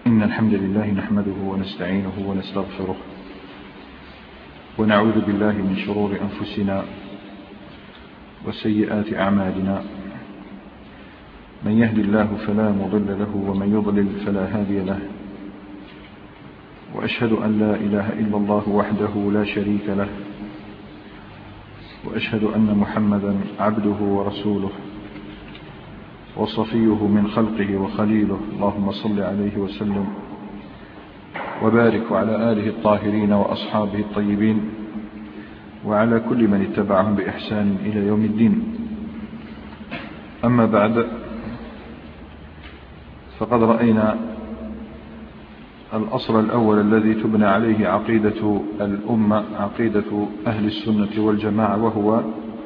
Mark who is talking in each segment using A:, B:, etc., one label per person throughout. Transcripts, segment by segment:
A: إن الحمد لله نحمده ونستعينه ونستغفره ونعوذ بالله من شرور أنفسنا وسيئات أعمالنا. من يهد الله فلا مضل له ومن يضلل فلا هادي له، وأشهد أن لا إله إلا الله وحده لا شريك له، وأشهد أن محمدا عبده ورسوله وصفيه من خلقه وخليله. اللهم صل عليه وسلم وبارك على آله الطاهرين وأصحابه الطيبين وعلى كل من اتبعهم بإحسان إلى يوم الدين. أما بعد، فقد رأينا الأصل الأول الذي تبنى عليه عقيدة الأمة، عقيدة أهل السنة والجماعة، وهو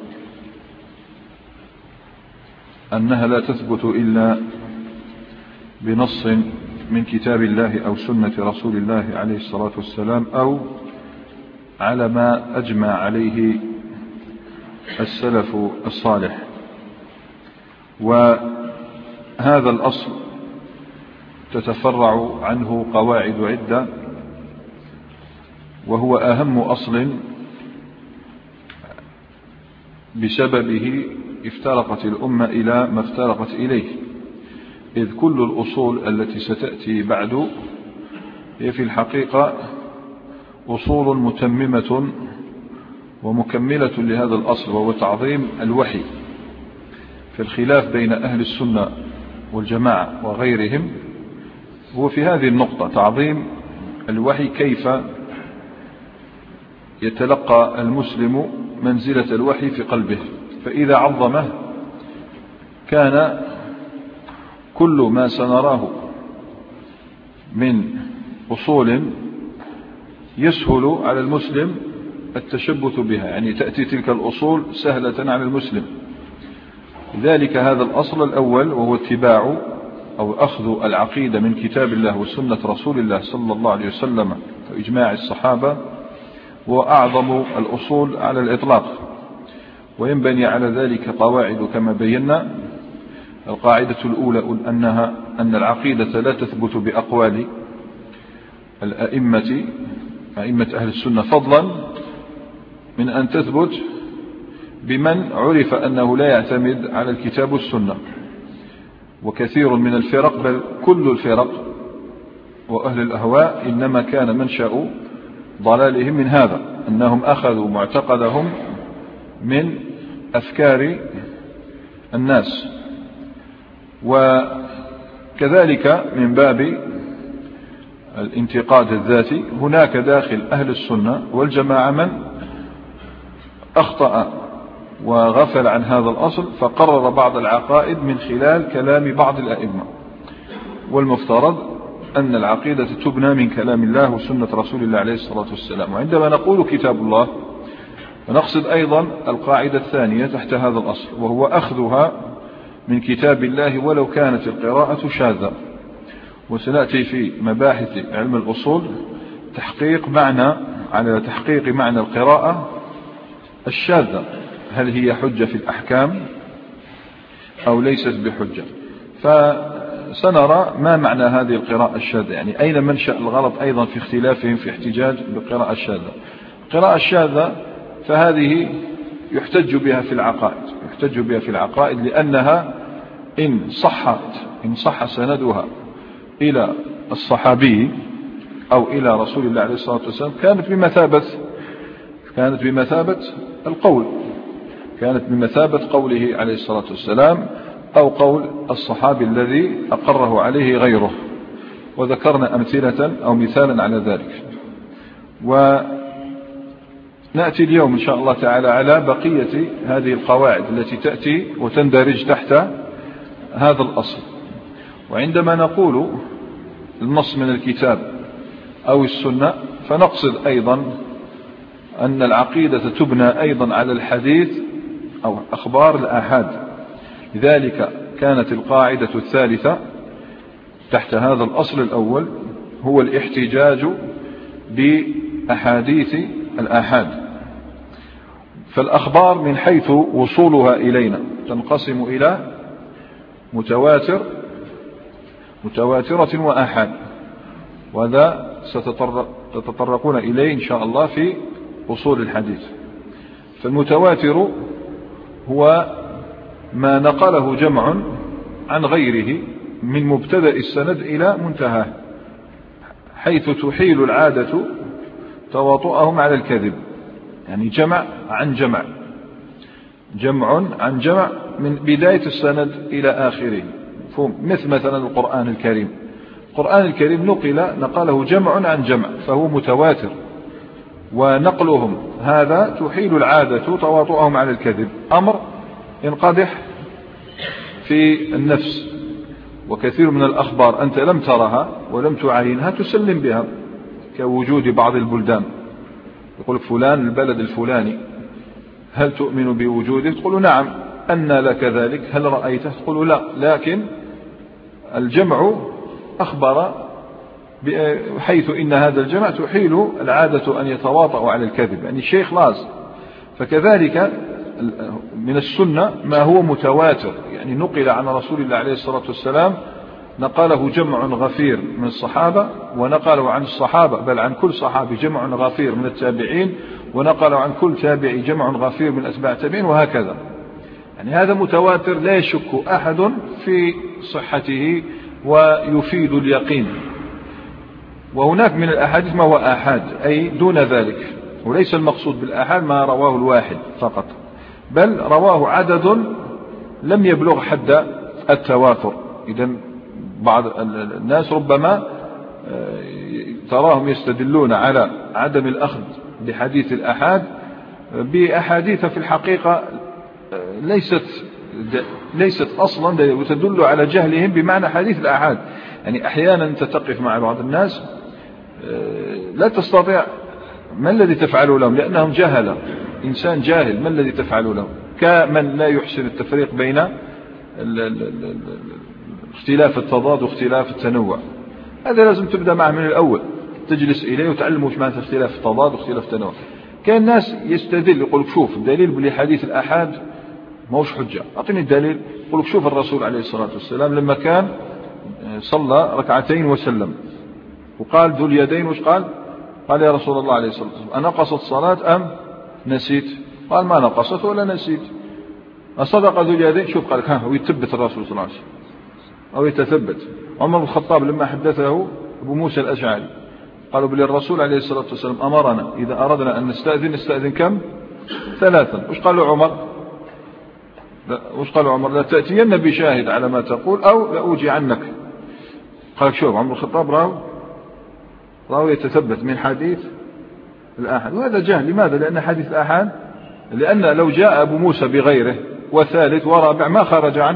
A: أنها لا تثبت إلا بنص من كتاب الله أو سنة رسول الله عليه الصلاة والسلام، أو على ما أجمع عليه السلف الصالح. وهذا الأصل تتفرع عنه قواعد عدة، وهو أهم أصل بسببه افترقت الأمة إلى ما افترقت إليه، إذ كل الأصول التي ستأتي بعد هي في الحقيقة أصول متممة ومكملة لهذا الأصل، وهو تعظيم الوحي. فالخلاف بين أهل السنة والجماعة وغيرهم هو في هذه النقطة، تعظيم الوحي، كيف يتلقى المسلم منزلة الوحي في قلبه. فإذا عظمه كان كل ما سنراه من أصول يسهل على المسلم التشبث بها، يعني تأتي تلك الأصول سهلة على المسلم. لذلك هذا الأصل الأول، وهو اتباع أو أخذ العقيدة من كتاب الله وسنة رسول الله صلى الله عليه وسلم وإجماع الصحابة، وأعظم الأصول على الإطلاق. وينبني على ذلك قواعد كما بينا. القاعدة الأولى أن العقيدة لا تثبت بأقوال أئمة أهل السنة، فضلا من أن تثبت بمن عرف أنه لا يعتمد على الكتاب والسنة. وكثير من الفرق، بل كل الفرق وأهل الأهواء، إنما كان منشأ ضلالهم من هذا، أنهم أخذوا معتقدهم من أفكار الناس. وكذلك من باب الانتقاد الذاتي، هناك داخل أهل السنة والجماعة من أخطأ وغفل عن هذا الأصل، فقرر بعض العقائد من خلال كلام بعض الأئمة. والمفترض أن العقيدة تبنى من كلام الله وسنة رسول الله عليه الصلاة والسلام. وعندما نقول كتاب الله ونقصد أيضا القاعدة الثانية تحت هذا الأصل، وهو أخذها من كتاب الله ولو كانت القراءة شاذة. وسنأتي في مباحث علم الأصول على تحقيق معنى القراءة الشاذة، هل هي حجة في الأحكام أو ليست بحجة. فسنرى ما معنى هذه القراءة الشاذة، يعني أين منشأ الغلط أيضا في اختلافهم في احتجاج بالقراءة الشاذة. القراءة الشاذة فهذه يحتج بها في العقائد، لأنها إن صح سندها إلى الصحابي أو إلى رسول الله عليه الصلاة والسلام كانت بمثابة القول، كانت بمثابة قوله عليه الصلاة والسلام أو قول الصحابي الذي أقره عليه غيره. وذكرنا أمثلة أو مثالا على ذلك. ونأتي اليوم إن شاء الله تعالى على بقية هذه القواعد التي تأتي وتندرج تحت هذا الأصل. وعندما نقول النص من الكتاب أو السنة، فنقصد أيضا أن العقيدة تبنى أيضا على الحديث أو أخبار الآحاد. لذلك كانت القاعدة الثالثة تحت هذا الأصل الأول هو الاحتجاج بأحاديث الآحاد. فالأخبار من حيث وصولها إلينا تنقسم إلى متواترة وآحاد. وهذا ستتطرقون إليه إن شاء الله في أصول الحديث. فالمتواتر هو ما نقله جمع عن غيره من مبتدأ السند إلى منتهاه، حيث تحيل العادة تواطؤهم على الكذب، يعني جمع عن جمع، جمع عن جمع من بداية السند إلى آخره. مثلا القرآن الكريم، القرآن الكريم نقله جمع عن جمع فهو متواتر، ونقلهم هذا تحيل العادة تواطؤهم على الكذب، أمر ينقدح في النفس. وكثير من الأخبار أنت لم ترها ولم تعاينها تسلم بها، كوجود بعض البلدان، يقول فلان البلد الفلاني هل تؤمن بوجوده؟ تقول نعم. أن لك ذلك؟ هل رأيته؟ تقول لا. لكن الجمع أخبر حيث إن هذا الجمع تحيل العادة أن يتواطأ على الكذب، يعني الشيء خلاص. فكذلك من السنة ما هو متواتر، يعني نقل عن رسول الله عليه الصلاة والسلام، نقله جمع غفير من الصحابة، ونقله عن الصحابة بل عن كل صحابي جمع غفير من التابعين، ونقله عن كل تابعي جمع غفير من أتباع التابعين، وهكذا. يعني هذا متواتر لا يشك أحد في صحته ويفيد اليقين. وهناك من الأحاديث ما هو آحاد، أي دون ذلك، وليس المقصود بالآحاد ما رواه الواحد فقط، بل رواه عدد لم يبلغ حد التواتر. إذن بعض الناس ربما تراهم يستدلون على عدم الأخذ بحديث الآحاد بأحاديث في الحقيقة ليست أصلا، وتدل على جهلهم بمعنى حديث الآحاد. يعني أحيانا أنت تقف مع بعض الناس لا تستطيع، ما الذي تفعله لهم؟ لأنهم جهلة، إنسان جاهل، ما الذي تفعله لهم؟ كمن لا يحسن التفريق بين اختلاف التضاد واختلاف التنوع. هذا لازم تبدأ معه من الأول، تجلس إليه وتعلمه وش معنى اختلاف التضاد واختلاف التنوع. كان الناس يستدل، يقول شوف الدليل بحديث الآحاد ما هوش حجة، أعطيني الدليل. يقول شوف الرسول عليه الصلاة والسلام لما كان صلى ركعتين وسلم وقال ذو اليدين، وش قال؟ قال يا رسول الله عليه الصلاة والسلام أنقصت الصلاة أم نسيت؟ قال ما نقصت ولا نسيت. أصدق ذو اليدين؟ شوف قال ها، ويتثبت الرسول صلى الله عليه وسلم أو يتثبت. عمر بن الخطاب لما حدثه أبو موسى الأشعري قالوا بل الرسول عليه الصلاة والسلام أمرنا إذا أردنا أن نستأذن كم؟ 3. وش قال عمر؟ لا تأتين بشاهد على ما تقول أو لأوجي عنك. قال شوف عمر بن الخطاب راو يتثبت من حديث الآحاد، وهذا جهل. لماذا؟ لأن حديث الآحاد، لأن لو جاء أبو موسى بغيره وثالث ورابع ما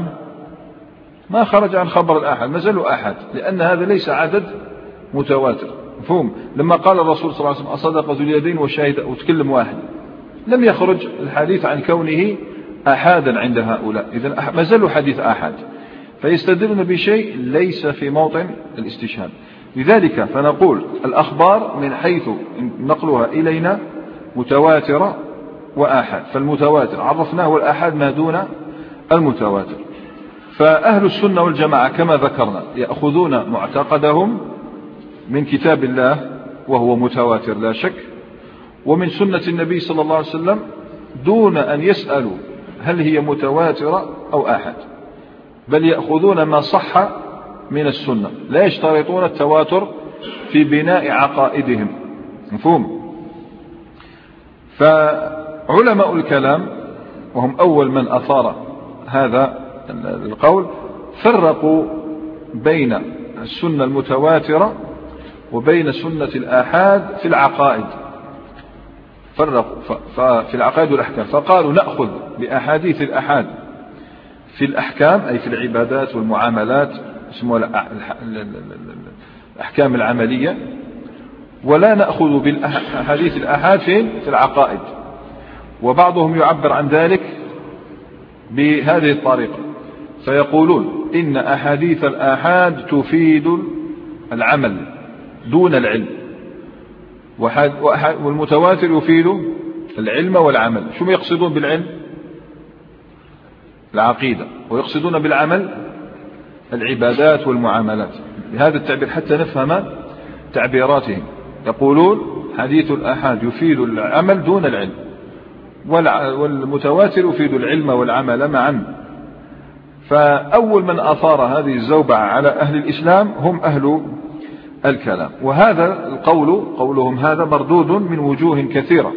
A: خرج عن خبر الآحاد، ما زالوا آحاد، لأن هذا ليس عدد متواتر. مفهوم؟ لما قال الرسول صلى الله عليه وسلم أصدق ذو اليدين وشاهد وتكلم واحد، لم يخرج الحديث عن كونه آحادا عند هؤلاء، إذن ما زالوا حديث آحاد، فيستدلون بشيء ليس في موطن الاستشهاد. لذلك فنقول الأخبار من حيث نقلها إلينا متواترة وآحاد. فالمتواتر عرفناه، والآحاد ما دون المتواتر. فأهل السنة والجماعة كما ذكرنا يأخذون معتقدهم من كتاب الله وهو متواتر لا شك، ومن سنة النبي صلى الله عليه وسلم، دون أن يسألوا هل هي متواترة أو آحاد، بل يأخذون ما صح من السنة، لا يشترطون التواتر في بناء عقائدهم. مفهوم؟ فعلماء الكلام وهم أول من أثار هذا القول فرقوا بين السنة المتواترة وبين سنة الآحاد في العقائد، فرقوا في العقائد والأحكام، فقالوا نأخذ بأحاديث الآحاد في الأحكام، أي في العبادات والمعاملات، اسمها الأحكام العملية، ولا نأخذ بالأحاديث الآحاد في العقائد. وبعضهم يعبر عن ذلك بهذه الطريقة، فيقولون إن أحاديث الآحاد تفيد العمل دون العلم، والمتواتر يفيد العلم والعمل. شو يقصدون بالعلم؟ العقيدة، ويقصدون بالعمل العبادات والمعاملات. بهذا التعبير حتى نفهم تعبيراتهم، يقولون حديث الآحاد يفيد العمل دون العلم، والمتواتر يفيد العلم والعمل معا. فأول من أثار هذه الزوبعة على أهل الإسلام هم أهل الكلام. وهذا قولهم هذا مردود من وجوه كثيرة،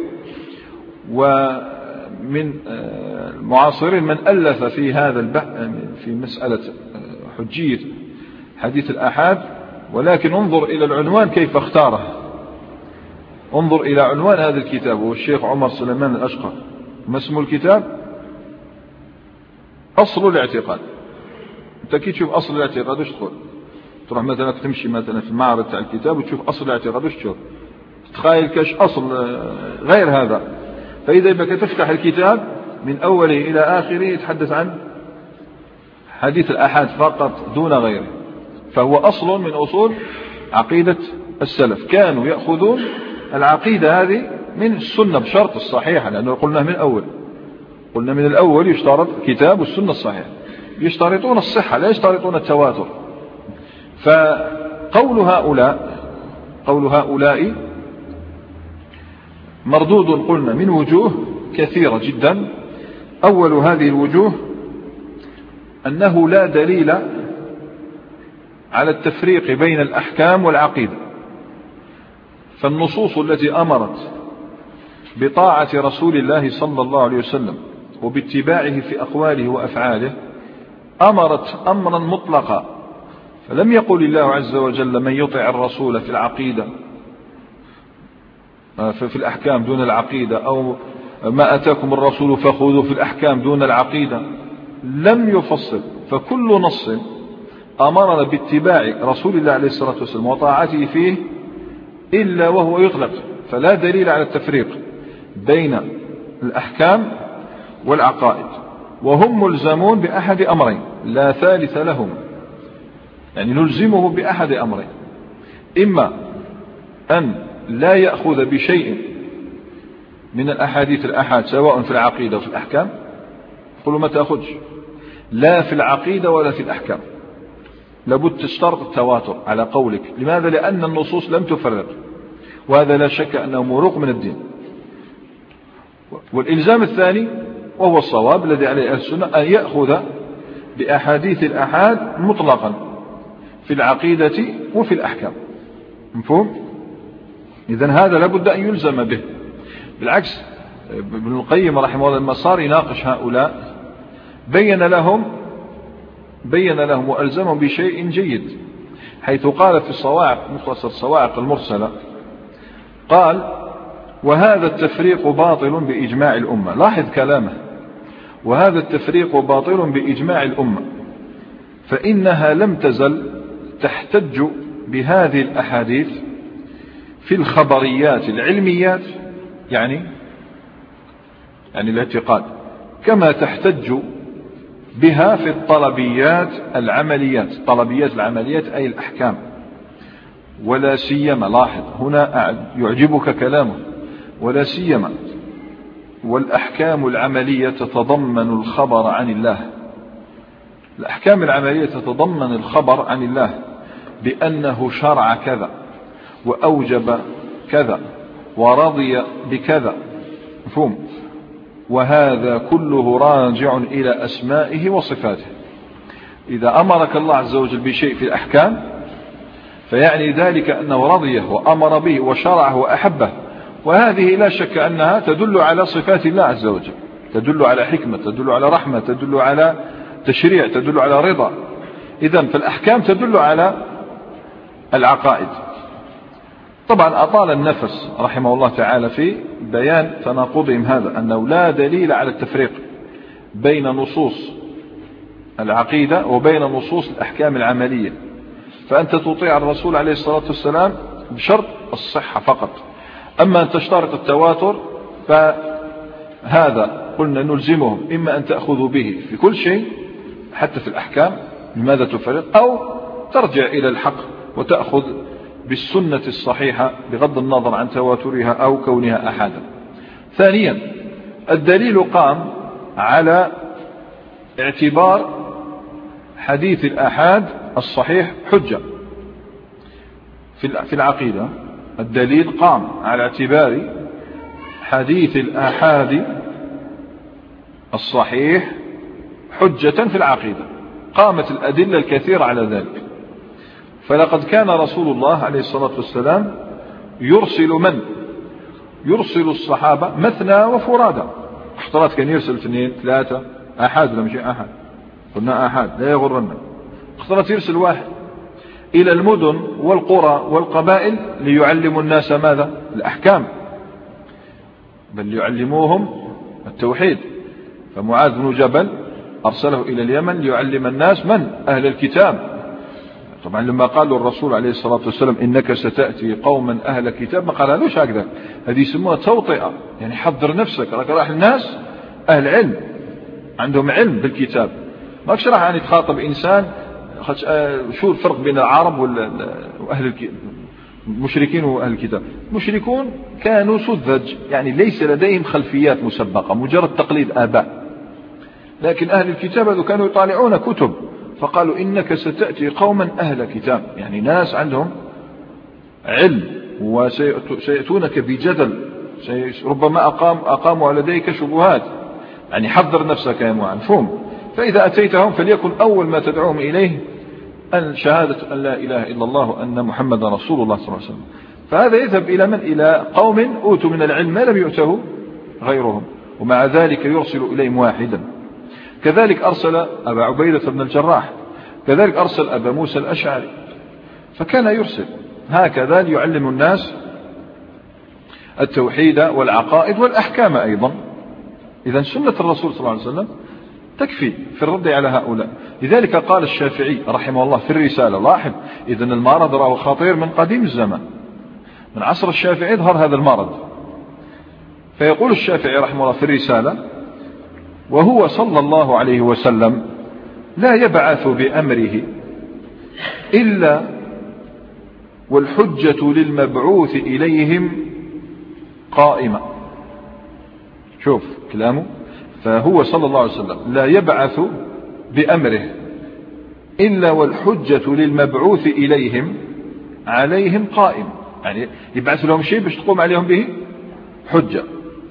A: ومن المعاصرين من ألف في هذا البحث في مسألة حجية حديث الآحاد. ولكن انظر إلى العنوان كيف اختاره، انظر إلى عنوان هذا الكتاب، هو الشيخ عمر سليمان الأشقر. ما اسم الكتاب؟ أصل الاعتقاد. أنت كي تشوف أصل الاعتقاد وش تقول؟ تروح مثلا تمشي مثلا في المعرض تاع الكتاب وتشوف أصل الاعتقاد وش تشوف؟ تتخيل كاش أصل غير هذا. فإذا بك تفتح الكتاب من أوله إلى آخره يتحدث عن حديث الآحاد فقط دون غيره، فهو أصل من أصول عقيدة السلف. كانوا يأخذون العقيدة هذه من السنة بشرط الصحيحة، لأنه قلنا من الأول يشترط كتاب والسنة الصحيحة، يشترطون الصحة لا يشترطون التواتر. فقول هؤلاء مردود قلنا من وجوه كثيرة جدا. أول هذه الوجوه أنه لا دليل على التفريق بين الأحكام والعقيدة، فالنصوص التي أمرت بطاعة رسول الله صلى الله عليه وسلم وباتباعه في أقواله وأفعاله أمرت أمرا مطلقا، فلم يقل الله عز وجل من يطع الرسول في العقيدة في الأحكام دون العقيدة، أو ما أتاكم الرسول فخذوا في الأحكام دون العقيدة. لم يفصل، فكل نص أمرنا باتباع رسول الله عليه الصلاة والسلام وطاعته فيه إلا وهو يطلق، فلا دليل على التفريق بين الأحكام والعقائد، وهم ملزمون بأحد أمرين لا ثالث لهم، يعني نلزمه بأحد أمرين: إما أن لا يأخذ بشيء من الأحاديث الآحاد سواء في العقيدة وفي الأحكام، قلوا ما تأخذش لا في العقيدة ولا في الأحكام، لابد تشترط التواتر على قولك. لماذا؟ لأن النصوص لم تفرق، وهذا لا شك أنه مروق من الدين. والإلزام الثاني وهو الصواب الذي عليه أهل السنة أن يأخذ بأحاديث الآحاد مطلقا في العقيدة وفي الأحكام. مفهوم؟ إذن هذا لابد أن يلزم به. بالعكس ابن القيم رحمه الله لما صار يناقش هؤلاء بين لهم وألزمهم بشيء جيد، حيث قال في الصواعق مختصر الصواعق المرسلة، قال: وهذا التفريق باطل بإجماع الأمة. لاحظ كلامه: وهذا التفريق باطل بإجماع الأمة، فإنها لم تزل تحتج بهذه الأحاديث في الخبريات العلميات، يعني الاعتقاد، كما تحتج بها في الطلبيات العمليات. طلبيات العمليات أي الأحكام. ولا سيما، لاحظ هنا يعجبك كلامه، ولا سيما والأحكام العملية تتضمن الخبر عن الله. الأحكام العملية تتضمن الخبر عن الله بأنه شرع كذا وأوجب كذا ورضي بكذا. مفهوم؟ وهذا كله راجع إلى أسمائه وصفاته. إذا أمرك الله عز وجل بشيء في الأحكام فيعني ذلك أنه رضيه وأمر به وشرعه وأحبه، وهذه لا شك أنها تدل على صفات الله عز وجل، تدل على حكمة، تدل على رحمة، تدل على تشريع، تدل على رضا. إذن فالأحكام تدل على العقائد. طبعا أطال النفس رحمه الله تعالى في بيان تناقضهم هذا، أنه لا دليل على التفريق بين نصوص العقيدة وبين نصوص الأحكام العملية، فأنت تطيع الرسول عليه الصلاة والسلام بشرط الصحة فقط. أما أن تشترط التواتر فهذا قلنا نلزمهم إما أن تأخذوا به في كل شيء حتى في الأحكام، لماذا تفرق؟ أو ترجع إلى الحق وتأخذ بالسنة الصحيحة بغض النظر عن تواترها أو كونها أحدا. ثانيا، الدليل قام على اعتبار حديث الآحاد الصحيح حجة، في العقيدة الدليل قام على اعتبار حديث الآحاد الصحيح حجة في العقيدة، قامت الأدلة الكثيرة على ذلك. فلقد كان رسول الله عليه الصلاة والسلام يرسل الصحابة مثنى وفرادا. اختلاط كان يرسل 2 3 آحاد ولا مش آحاد، قلنا آحاد لا يغرنا. اختلاط يرسل واحد إلى المدن والقرى والقبائل ليعلموا الناس ماذا؟ الأحكام، بل ليعلموهم التوحيد. فمعاذ بن جبل أرسله إلى اليمن ليعلم الناس من؟ أهل الكتاب. طبعا لما قالوا الرسول عليه الصلاة والسلام إنك ستأتي قوما أهل الكتاب ما قالوش هكذا، هذه يسموها توطئة، يعني حضر نفسك، راح الناس أهل علم عندهم علم بالكتاب. ما راح يعني تخاطب إنسان شو الفرق بين العرب وأهل المشركين وأهل الكتاب؟ المشركون كانوا سذج، يعني ليس لديهم خلفيات مسبقة، مجرد تقليد آباء. لكن أهل الكتاب كانوا يطالعون كتب، فقالوا إنك ستأتي قوما أهل كتاب، يعني ناس عندهم علم وسيأتونك بجدل، ربما أقاموا لديك شبهات، يعني حضر نفسك يا مفهوم. فإذا أتيتهم فليكن أول ما تدعوهم إليه أن شهادة أن لا إله إلا الله وأن محمد رسول الله صلى الله عليه وسلم. فهذا يذهب إلى من؟ إلى قوم أوتوا من العلم ما لم يؤته غيرهم، ومع ذلك يرسل إليهم واحدا. كذلك أرسل أبا عبيدة بن الجراح، كذلك أرسل أبا موسى الأشعري، فكان يرسل هكذا ليعلم الناس التوحيد والعقائد والأحكام أيضا. إذن سنة الرسول صلى الله عليه وسلم تكفي في الرد على هؤلاء. لذلك قال الشافعي رحمه الله في الرسالة، لاحظ إذن المرض راه خطير من قديم الزمان، من عصر الشافعي ظهر هذا المرض. فيقول الشافعي رحمه الله في الرسالة: وهو صلى الله عليه وسلم لا يبعث بأمره إلا والحجة للمبعوث إليهم قائمة. شوف كلامه، فهو صلى الله عليه وسلم لا يبعث بأمره إلا والحجة للمبعوث إليهم عليهم قائم، يعني يبعث لهم شيء باش تقوم عليهم به حجة.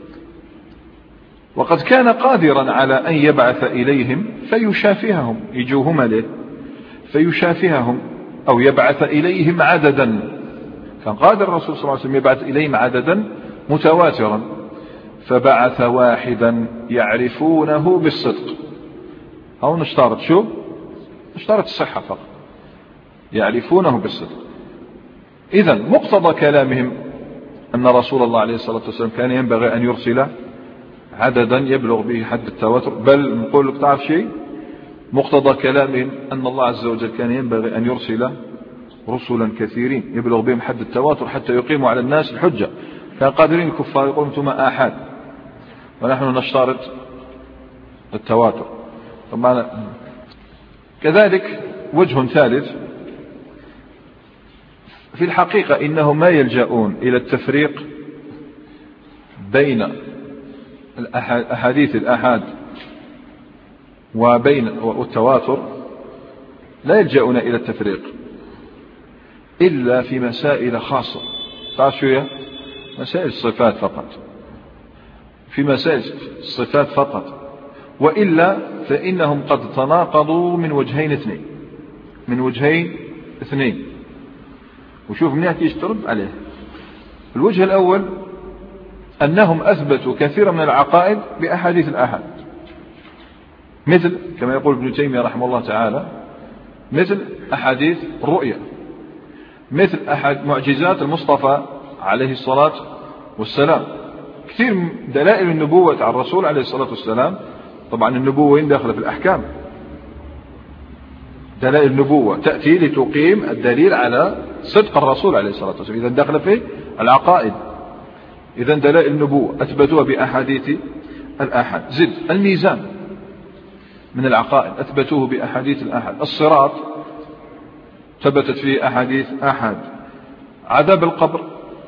A: وقد كان قادرا على أن يبعث إليهم فيشافههم، يجوهم له فيشافههم، أو يبعث إليهم عددا. كان قادر الرسول صلى الله عليه وسلم يبعث إليهم عددا متواترا، فبعث واحدا يعرفونه بالصدق. أو نشترط شو؟ نشترط الصحة فقط، يعرفونه بالصدق. إذن مقتضى كلامهم أن رسول الله عليه الصلاة والسلام كان ينبغي أن يرسل عددا يبلغ به حد التواتر. بل نقول لك تعرف شيء، مقتضى كلامهم أن الله عز وجل كان ينبغي أن يرسل رسلا كثيرين يبلغ بهم حد التواتر حتى يقيموا على الناس الحجة. كان قادرين الكفار يقولون أنتم آحاد ونحن نشترط التواتر. طبعا كذلك وجه ثالث، في الحقيقة إنهم ما يلجؤون إلى التفريق بين أحاديث الآحاد وبين التواتر، لا يلجؤون إلى التفريق إلا في مسائل خاصة. تعرف شو هي؟ مسائل الصفات فقط، في مسائل الصفات فقط، وإلا فإنهم قد تناقضوا من وجهين اثنين. وشوف منين كيش ترد عليه. الوجه الأول أنهم أثبتوا كثيرا من العقائد بأحاديث الآحاد، مثل كما يقول ابن تيمية رحمه الله تعالى، مثل أحاديث الرؤيا، مثل معجزات المصطفى عليه الصلاة والسلام. كثير من دلائل النبوة على الرسول عليه الصلاة والسلام. طبعا النبوة وين داخلة في الأحكام؟ دلائل النبوة تأتي لتقيم الدليل على صدق الرسول عليه الصلاة والسلام، إذا داخل في العقائد. إذا دلائل النبوة أثبتوها بأحاديث الآحاد. زد الميزان من العقائد أثبتوه بأحاديث الآحاد. الصراط ثبتت فيه أحاديث آحاد. عذاب القبر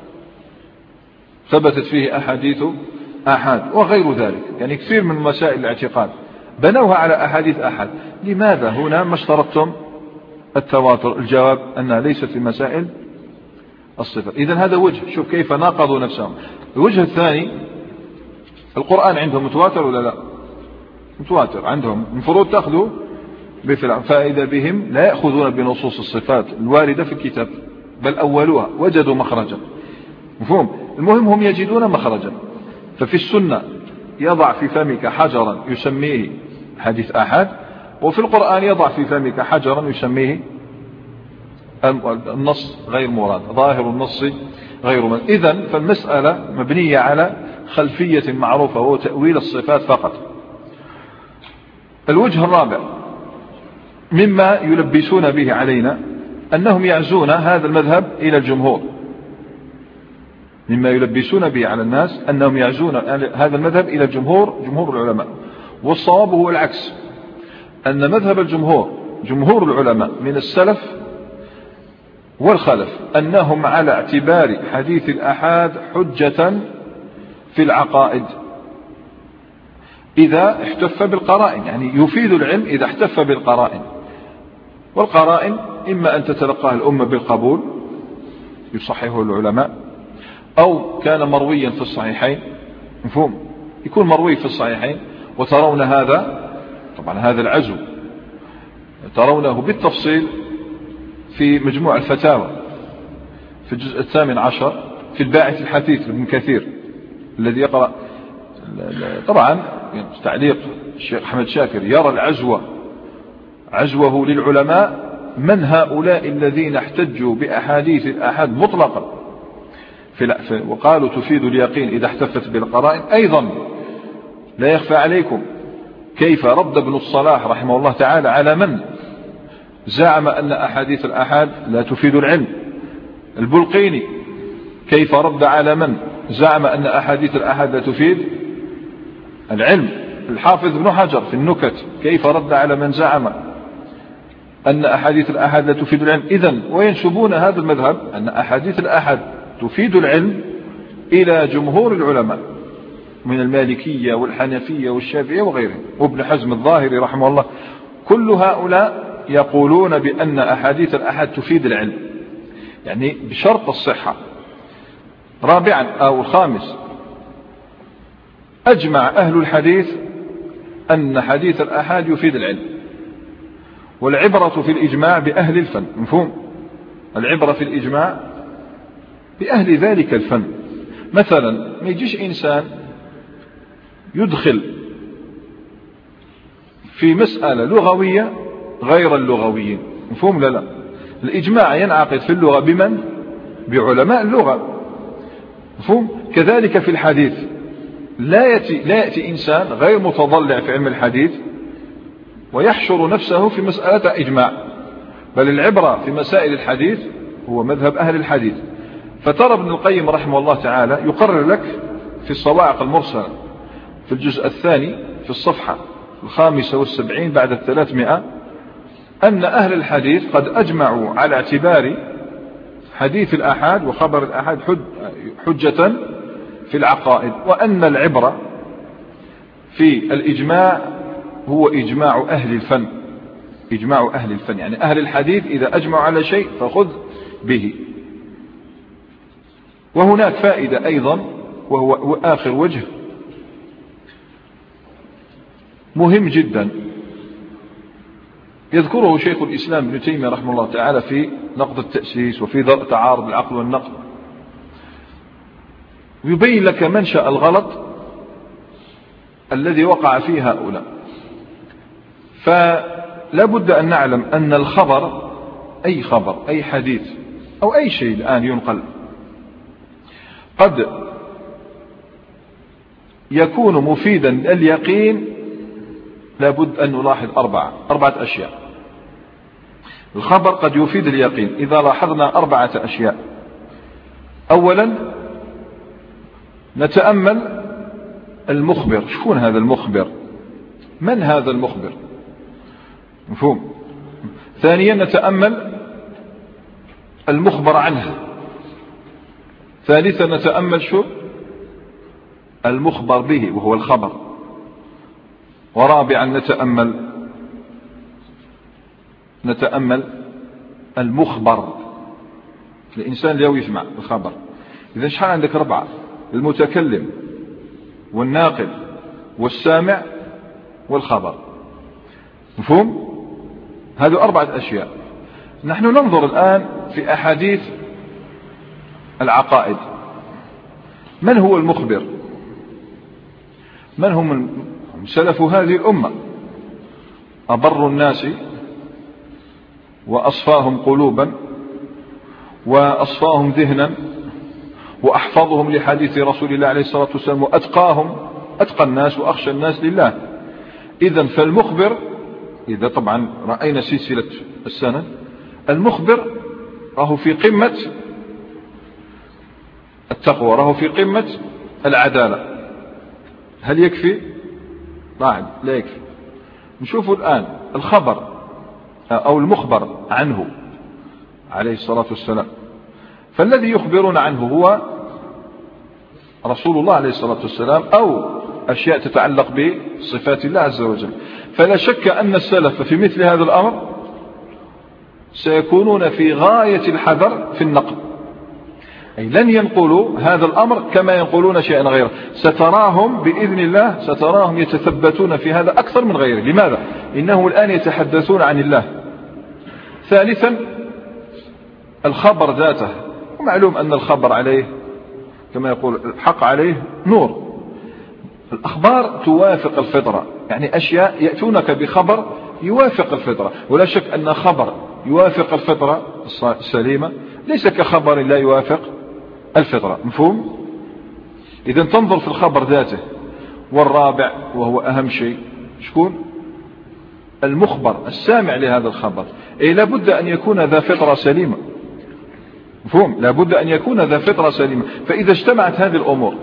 A: ثبتت فيه أحاديث آحاد، وغير ذلك. يعني كثير من مسائل الاعتقاد بنوها على أحاديث آحاد. لماذا هنا ما اشترطتم التواتر؟ الجواب أنها ليست في مسائل الصفات. إذن هذا وجه، شوف كيف ناقضوا نفسهم. الوجه الثاني، القرآن عندهم متواتر ولا لا؟ متواتر عندهم، المفروض تأخذوا بفعل، فإذا بهم لا يأخذون بنصوص الصفات الواردة في الكتاب، بل أولوها، وجدوا مخرجا. مفهوم؟ المهم هم يجدون مخرجا. ففي السنة يضع في فمك حجرا يسميه حديث أحد، وفي القرآن يضع في فمك حجرا يسميه النص غير مراد، ظاهر النص غير مراد. إذن فالمسألة مبنية على خلفية معروفة، وهو تأويل الصفات فقط. الوجه الرابع مما يلبسون به علينا أنهم يعزون هذا المذهب إلى الجمهور. مما يلبسون به على الناس أنهم يعزون هذا المذهب إلى الجمهور، جمهور العلماء. والصواب هو العكس، أن مذهب الجمهور، جمهور العلماء من السلف والخلف، أنهم على اعتبار حديث الآحاد حجة في العقائد إذا احتف بالقرائن، يعني يفيد العلم إذا احتف بالقرائن. والقرائن إما أن تتلقاها الأمة بالقبول يصححه العلماء، أو كان مرويا في الصحيحين. مفهوم؟ يكون مروي في الصحيحين وترون هذا، طبعا هذا العزو ترونه بالتفصيل في مجموع الفتاوى في الجزء 18 في الباعث الحثيث لابن كثير الذي يقرأ. طبعا تعليق الشيخ أحمد شاكر يرى عزوه للعلماء من هؤلاء الذين احتجوا بأحاديث الآحاد مطلقا، وقالوا تفيد اليقين إذا احتفت بالقرائن. أيضا لا يخفى عليكم كيف رد ابن الصلاح رحمه الله تعالى على من زعم أن أحاديث الآحاد لا تفيد العلم. البلقيني كيف رد على من زعم أن أحاديث الآحاد لا تفيد العلم. الحافظ ابن حجر في النكت كيف رد على من زعم أن أحاديث الآحاد لا تفيد العلم. إذن وينسبون هذا المذهب أن أحاديث الآحاد تفيد العلم إلى جمهور العلماء من المالكية والحنفية والشافعية وغيرهم، وابن حزم الظاهري رحمه الله. كل هؤلاء يقولون بأن أحاديث الآحاد تفيد العلم، يعني بشرط الصحة. رابعا أو خامس، أجمع أهل الحديث أن حديث الآحاد يفيد العلم، والعبرة في الإجماع بأهل الفن. مفهوم؟ العبرة في الإجماع بأهل ذلك الفن. مثلا ما يجيش إنسان يدخل في مسألة لغوية غير اللغويين. مفهوم؟ لا الإجماع ينعقد في اللغة بمن؟ بعلماء اللغة. مفهوم؟ كذلك في الحديث لا يأتي إنسان غير متضلع في علم الحديث ويحشر نفسه في مسألة إجماع، بل العبرة في مسائل الحديث هو مذهب أهل الحديث. فترى ابن القيم رحمه الله تعالى يقرر لك في الصواعق المرسلة في الجزء الثاني في الصفحة 75 بعد 300 أن أهل الحديث قد أجمعوا على اعتبار حديث الآحاد وخبر الآحاد حجة في العقائد، وأن العبرة في الإجماع هو إجماع أهل الفن. إجماع أهل الفن يعني أهل الحديث إذا أجمعوا على شيء فخذ به. وهناك فائدة أيضا، وهو آخر وجه مهم جدا يذكره شيخ الإسلام ابن تيمية رحمه الله تعالى في نقد التأسيس وفي تعارض العقل والنقل، يبين لك منشأ الغلط الذي وقع فيه هؤلاء. فلا بد أن نعلم أن الخبر، أي خبر، أي حديث أو أي شيء الآن ينقل، قد يكون مفيدا لليقين. لابد أن نلاحظ أربعة أشياء. الخبر قد يفيد اليقين إذا لاحظنا 4 أشياء. أولا نتأمل المخبر، شكون هذا المخبر؟ من هذا المخبر؟ مفهوم؟ ثانيا نتأمل المخبر عنه. ثالثا نتأمل شو المخبر به وهو الخبر. ورابعا نتأمل المخبر الإنسان اللي يسمع الخبر. إذا شحال عندك 4: المتكلم والناقل والسامع والخبر. مفهوم؟ هذه 4 أشياء. نحن ننظر الآن في أحاديث العقائد. من هو المخبر؟ من هم سلف هذه الأمة؟ أبر الناس وأصفاهم قلوبا وأصفاهم ذهنا وأحفظهم لحديث رسول الله عليه الصلاة والسلام وأتقاهم، أتقى الناس وأخشى الناس لله. إذن فالمخبر، إذا طبعا رأينا سلسلة السند، المخبر راه في قمة التقوى، راه في قمة العدالة. هل يكفي؟ لا يكفي. نشوفوا الآن الخبر أو المخبر عنه عليه الصلاة والسلام، فالذي يخبرون عنه هو رسول الله عليه الصلاة والسلام أو أشياء تتعلق بصفات الله عز وجل. فلا شك أن السلف في مثل هذا الأمر سيكونون في غاية الحذر في النقل، أي لن ينقلوا هذا الأمر كما ينقلون شيئا غيره. ستراهم بإذن الله، ستراهم يتثبتون في هذا أكثر من غيره. لماذا؟ إنهم الآن يتحدثون عن الله. ثالثا الخبر ذاته، ومعلوم أن الخبر عليه كما يقول الحق عليه نور. الأخبار توافق الفطرة، يعني أشياء يأتونك بخبر يوافق الفطرة، ولا شك أن خبر يوافق الفطرة السليمة ليس كخبر لا يوافق الفطرة. مفهوم؟ إذن تنظر في الخبر ذاته. والرابع وهو أهم شيء، شكون؟ المخبر السامع لهذا الخبر، أي لابد أن يكون ذا فطرة سليمة. مفهوم؟ لابد أن يكون ذا فطرة سليمة. فإذا اجتمعت هذه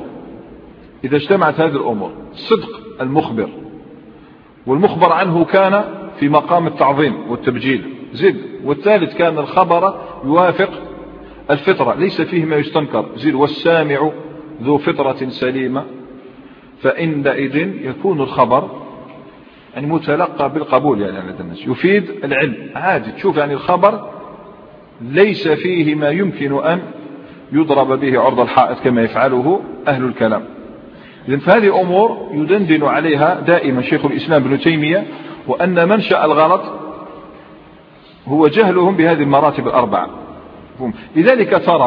A: الأمور، صدق المخبر، والمخبر عنه كان في مقام التعظيم والتبجيل زد، والثالث كان الخبر يوافق الفطرة ليس فيه ما يستنكر زد، والسامع ذو فطرة سليمة، فإنئذ يكون الخبر يعني متلقى بالقبول، يعني لدى الناس يفيد العلم عادي. تشوف يعني الخبر ليس فيه ما يمكن أن يضرب به عرض الحائط كما يفعله أهل الكلام. إذن فهذه أمور يدندن عليها دائما شيخ الإسلام ابن تيمية، وأن منشأ الغلط هو جهلهم بهذه المراتب الأربعة. لذلك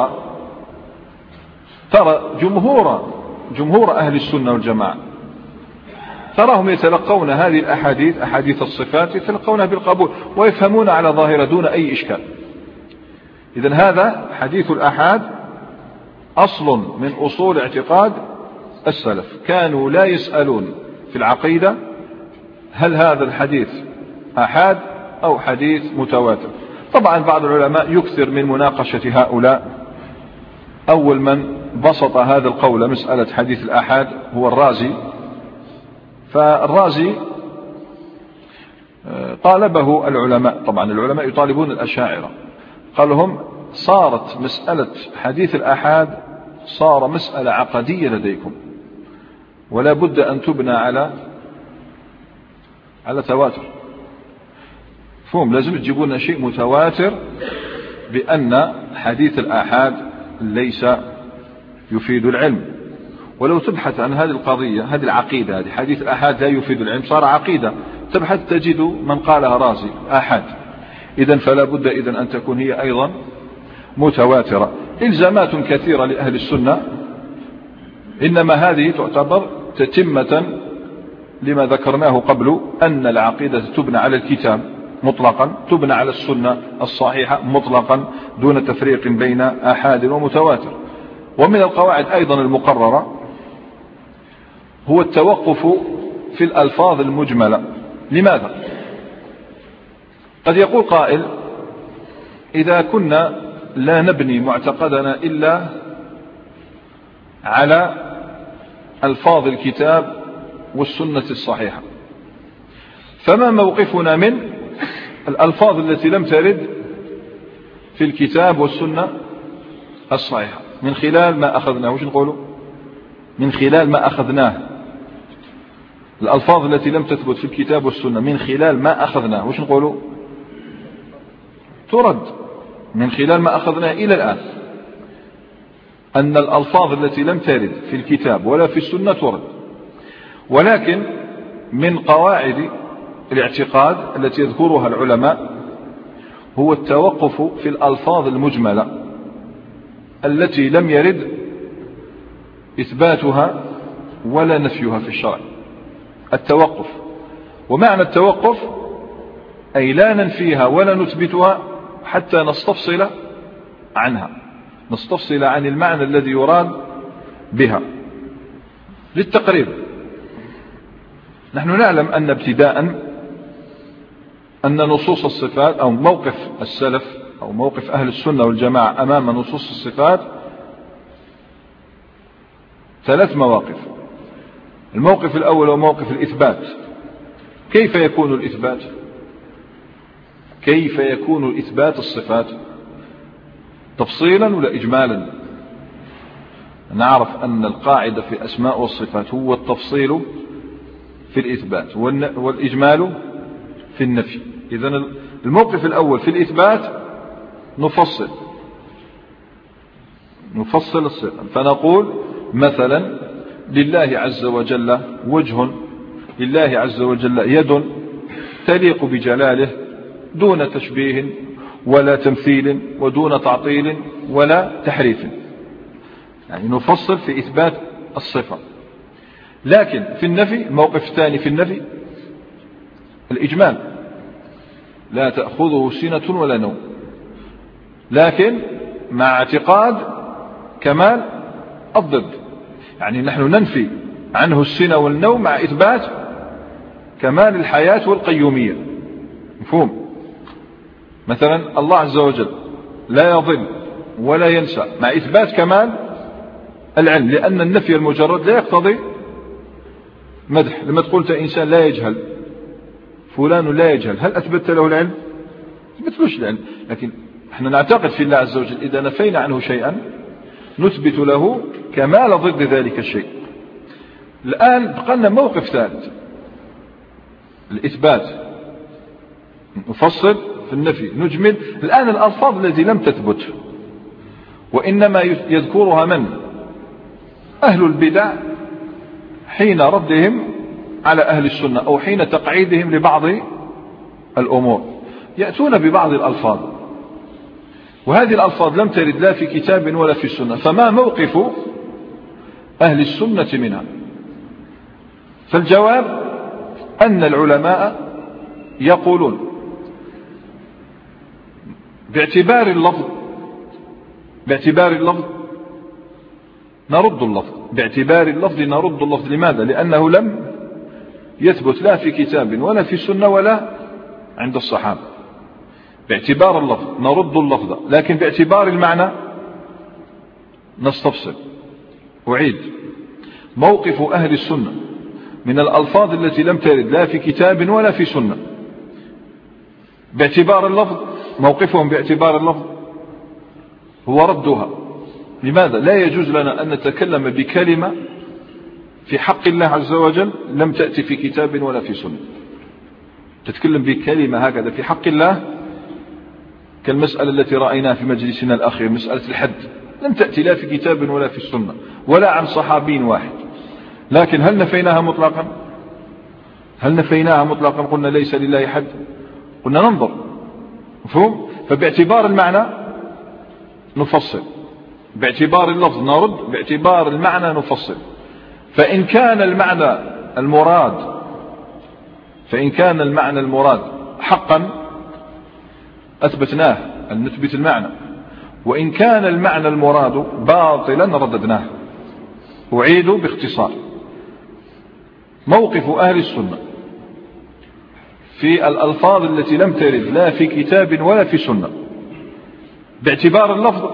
A: ترى جمهور أهل السنة والجماعة تراهم يتلقون هذه الأحاديث، أحاديث الصفات، يتلقونها بالقبول ويفهمون على ظاهرة دون أي إشكال. إذن هذا حديث الآحاد أصل من أصول اعتقاد السلف. كانوا لا يسألون في العقيدة هل هذا الحديث آحاد أو حديث متواتر. طبعا بعض العلماء يكثر من مناقشة هؤلاء. أول من بسط هذا القول مسألة حديث الآحاد هو الرازي. فالرازي طالبه العلماء، طبعا العلماء يطالبون الأشاعرة، قال لهم صارت مسألة حديث الآحاد صار مسألة عقدية لديكم، ولا بد أن تبنى على تواتر. فهم لازم تجيبون شيء متواتر بأن حديث الآحاد ليس يفيد العلم. ولو تبحث عن هذه القضية، هذه العقيدة، هذه حديث الآحاد لا يفيد العلم، صار عقيدة، تبحث تجد من قالها رازي آحاد. إذن فلا بد إذن أن تكون هي أيضا متواترة. إلزامات كثيرة لأهل السنة، إنما هذه تعتبر تتمة لما ذكرناه قبل، أن العقيدة تبنى على الكتاب مطلقا، تبنى على السنة الصحيحة مطلقا دون تفريق بين آحاد ومتواتر. ومن القواعد أيضا المقررة هو التوقف في الألفاظ المجملة. لماذا؟ قد يقول قائل إذا كنا لا نبني معتقدنا إلا على ألفاظ الكتاب والسنة الصحيحة، فما موقفنا من الألفاظ التي لم ترد في الكتاب والسنة الصحيحة من خلال ما أخذناه؟ وش نقوله؟ من خلال ما أخذناه، الألفاظ التي لم تثبت في الكتاب والسنة من خلال ما أخذناه، وش نقوله؟ ترد. من خلال ما أخذناه إلى الآن أن الألفاظ التي لم ترد في الكتاب ولا في السنة ترد، ولكن من قواعد الاعتقاد التي يذكرها العلماء هو التوقف في الألفاظ المجملة التي لم يرد إثباتها ولا نفيها في الشرع. التوقف، ومعنى التوقف أي لا ننفيها ولا نثبتها حتى نستفصل عنها، نستفصل عن المعنى الذي يراد بها. للتقريب، نحن نعلم أن ابتداء أن نصوص الصفات أو موقف السلف أو موقف أهل السنة والجماعة أمام نصوص الصفات 3 مواقف. الموقف الأول هو موقف الإثبات. كيف يكون الإثبات؟ كيف يكون الإثبات الصفات؟ تفصيلا ولا إجمالا؟ نعرف أن القاعدة في الأسماء والصفات هو التفصيل في الإثبات والإجمال في النفي. إذن الموقف الأول في الإثبات نفصل الصفة، فنقول مثلا لله عز وجل وجه، لله عز وجل يد تليق بجلاله دون تشبيه ولا تمثيل ودون تعطيل ولا تحريف، يعني نفصل في إثبات الصفة. لكن في النفي الموقف الثاني في النفي الإجمال، لا تأخذه سنة ولا نوم، لكن مع اعتقاد كمال الضد، يعني نحن ننفي عنه السنة والنوم مع إثبات كمال الحياة والقيومية. مفهوم؟ مثلا الله عز وجل لا يضل ولا ينسى مع إثبات كمال العلم، لأن النفي المجرد لا يقتضي مدح. لما تقول إنسان لا يجهل، فلان لا يجهل، هل أثبت له العلم؟ أثبتلوش العلم، لكن نحن نعتقد في الله عز وجل إذا نفينا عنه شيئا نثبت له كمال ضد ذلك الشيء. الآن بقى لنا موقف ثالث، الإثبات. نفصل في النفي نجمل. الآن الألفاظ التي لم تثبت وإنما يذكرها من؟ أهل البدع حين ردهم على أهل السنة أو حين تقعيدهم لبعض الأمور، يأتون ببعض الألفاظ، وهذه الألفاظ لم ترد لا في كتاب ولا في السنة، فما موقف أهل السنة منها؟ فالجواب أن العلماء يقولون باعتبار اللفظ نرد اللفظ، باعتبار اللفظ نرد اللفظ. لماذا؟ لأنه لم يثبت لا في كتاب ولا في سنة ولا عند الصحابة. باعتبار اللفظ نرد اللفظ، لكن باعتبار المعنى نستفصل. أعيد، موقف أهل السنة من الألفاظ التي لم ترد لا في كتاب ولا في سنة باعتبار اللفظ، موقفهم باعتبار اللفظ هو ردها. لماذا؟ لا يجوز لنا أن نتكلم بكلمة في حق الله عز وجل لم تأتي في كتاب ولا في سنة. تتكلم بكلمة هكذا في حق الله كالمسألة التي رأيناها في مجلسنا الأخير، مسألة الحد، لم تأتي لا في كتاب ولا في السنة ولا عن صحابي واحد. لكن هل نفيناها مطلقا؟ هل نفيناها مطلقا؟ قلنا ليس لله حد؟ قلنا ننظر. مفهوم؟ فباعتبار المعنى نفصل، باعتبار اللفظ نرد، باعتبار المعنى نفصل. فإن كان المعنى المراد حقا أثبتناه أن نثبت المعنى، وإن كان المعنى المراد باطلا رددناه. أعيد باختصار، موقف أهل السنة في الألفاظ التي لم ترد لا في كتاب ولا في سنة باعتبار اللفظ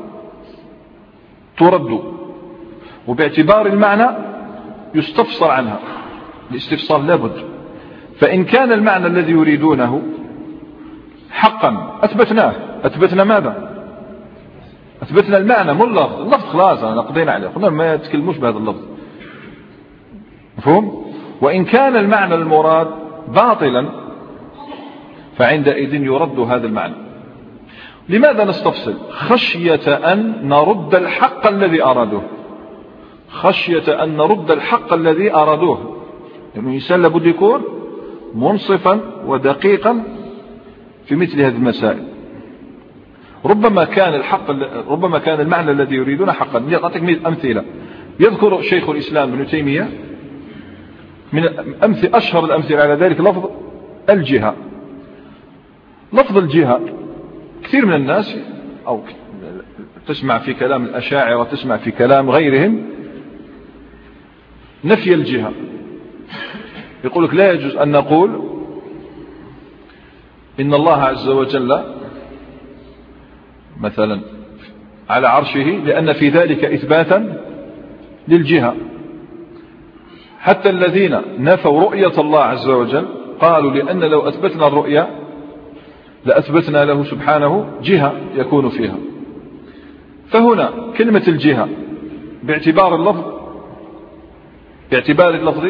A: ترد، وباعتبار المعنى يستفسر عنها، الاستفسار لابد. فإن كان المعنى الذي يريدونه حقا أثبتناه. أثبتنا ماذا؟ أثبتنا المعنى مو اللفظ. اللفظ خلاص أنا قضينا عليه، قلنا ما يتكلموش بهذا اللفظ. مفهوم؟ وإن كان المعنى المراد باطلا فعندئذ يرد هذا المعنى. لماذا نستفصل؟ خشية أن نرد الحق الذي أرادوه، خشية أن نرد الحق الذي أرادوه. يعني الإنسان لابد يكون منصفا ودقيقا في مثل هذه المسائل. ربما كان المعنى الذي يريدون حقا. أعطيك أمثلة. يذكر شيخ الإسلام ابن تيمية من أشهر الأمثلة على ذلك لفظ الجهة. لفظ الجهة كثير من الناس أو تسمع في كلام الأشاعرة، تسمع في كلام غيرهم نفي الجهة. يقول لك لا يجوز أن نقول إن الله عز وجل مثلا على عرشه، لأن في ذلك إثباتا للجهة. حتى الذين نفوا رؤية الله عز وجل قالوا لأن لو أثبتنا الرؤية لأثبتنا له سبحانه جهة يكون فيها. فهنا كلمة الجهة باعتبار اللفظ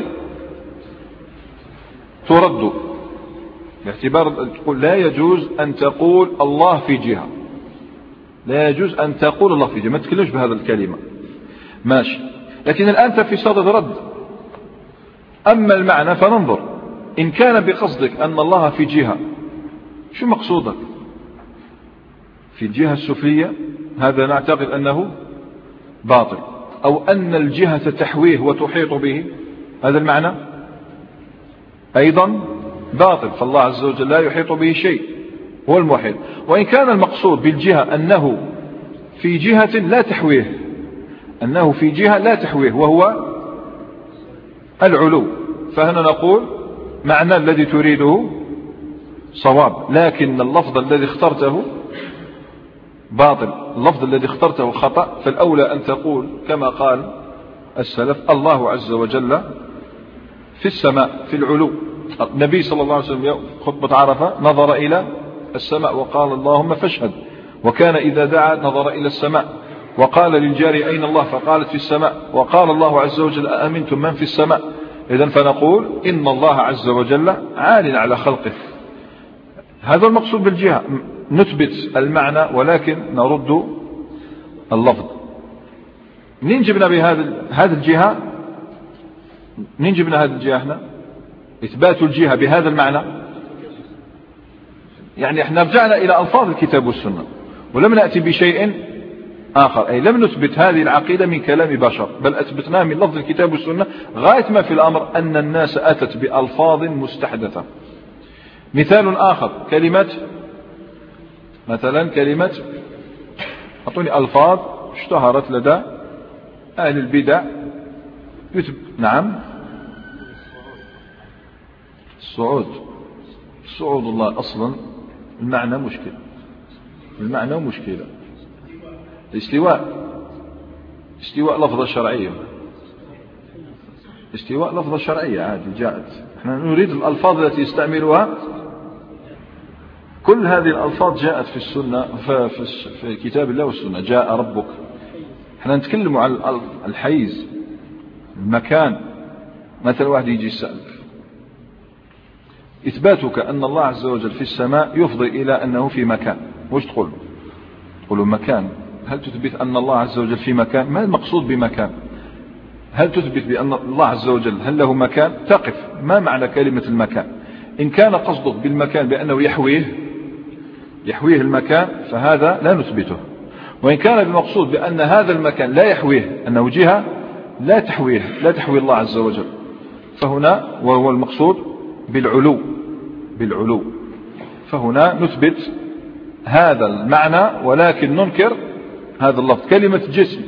A: ترد، باعتبار تقول لا يجوز أن تقول الله في جهة، لا يجوز أن تقول الله في جهة، ما تتكلمش بهذا الكلمة ماشي. لكن الآن في صدد رد. أما المعنى فننظر. إن كان بقصدك أن الله في جهة، شو مقصودك؟ في الجهة السفلية، هذا نعتقد أنه باطل. أو أن الجهة تحويه وتحيط به، هذا المعنى أيضا باطل. فالله عز وجل لا يحيط به شيء، هو المحيط. وإن كان المقصود بالجهة أنه في جهة لا تحويه، أنه في جهة لا تحويه وهو العلو، فهنا نقول معنى الذي تريده صواب، لكن اللفظ الذي اخترته باطل، اللفظ الذي اخترته خطأ. فالأولى أن تقول كما قال السلف الله عز وجل في السماء في العلو. النبي صلى الله عليه وسلم خطبة عرفة نظر إلى السماء وقال اللهم فاشهد، وكان إذا دعا نظر إلى السماء وقال للجاري أين الله؟ فقالت في السماء. وقال الله عز وجل أأمنتم من في السماء؟ إذن فنقول إن الله عز وجل عال على خلقه. هذا المقصود بالجهة، نثبت المعنى ولكن نرد اللفظ. منين جبنا بهذه الجهة؟ منين جبنا هذه الجهة احنا؟ إثبات الجهة بهذا المعنى، يعني احنا رجعنا إلى ألفاظ الكتاب والسنة ولم نأتي بشيء آخر، أي لم نثبت هذه العقيدة من كلام بشر، بل أثبتناها من لفظ الكتاب والسنة. غاية ما في الأمر أن الناس أتت بألفاظ مستحدثة. مثال آخر كلمة أعطوني ألفاظ اشتهرت لدى أهل البدع. نعم، الصعود الله أصلا المعنى مشكلة. استواء لفظة شرعية، استواء لفظة شرعية عادي جاءت. احنا نريد الألفاظ التي يستعملها، كل هذه الألفاظ جاءت في السنة، في كتاب الله والسنة. جاء ربك، احنا نتكلم عن الحيز، المكان. مثل واحد يجي يسألك إثباتك أن الله عز وجل في السماء يفضي إلى أنه في مكان، وش تقول مكان؟ هل تثبت أن الله عز وجل في مكان؟ ما المقصود بمكان؟ هل تثبت بأن الله عز وجل هل له مكان؟ تقف، ما معنى كلمة المكان؟ إن كان قصدك بالمكان بأنه يحويه المكان فهذا لا نثبته. وإن كان بالمقصود بأن هذا المكان لا يحويه، أنه جهة لا تحوي الله عز وجل، فهنا وهو المقصود بالعلو، فهنا نثبت هذا المعنى ولكن ننكر هذا اللفظ. كلمة جسم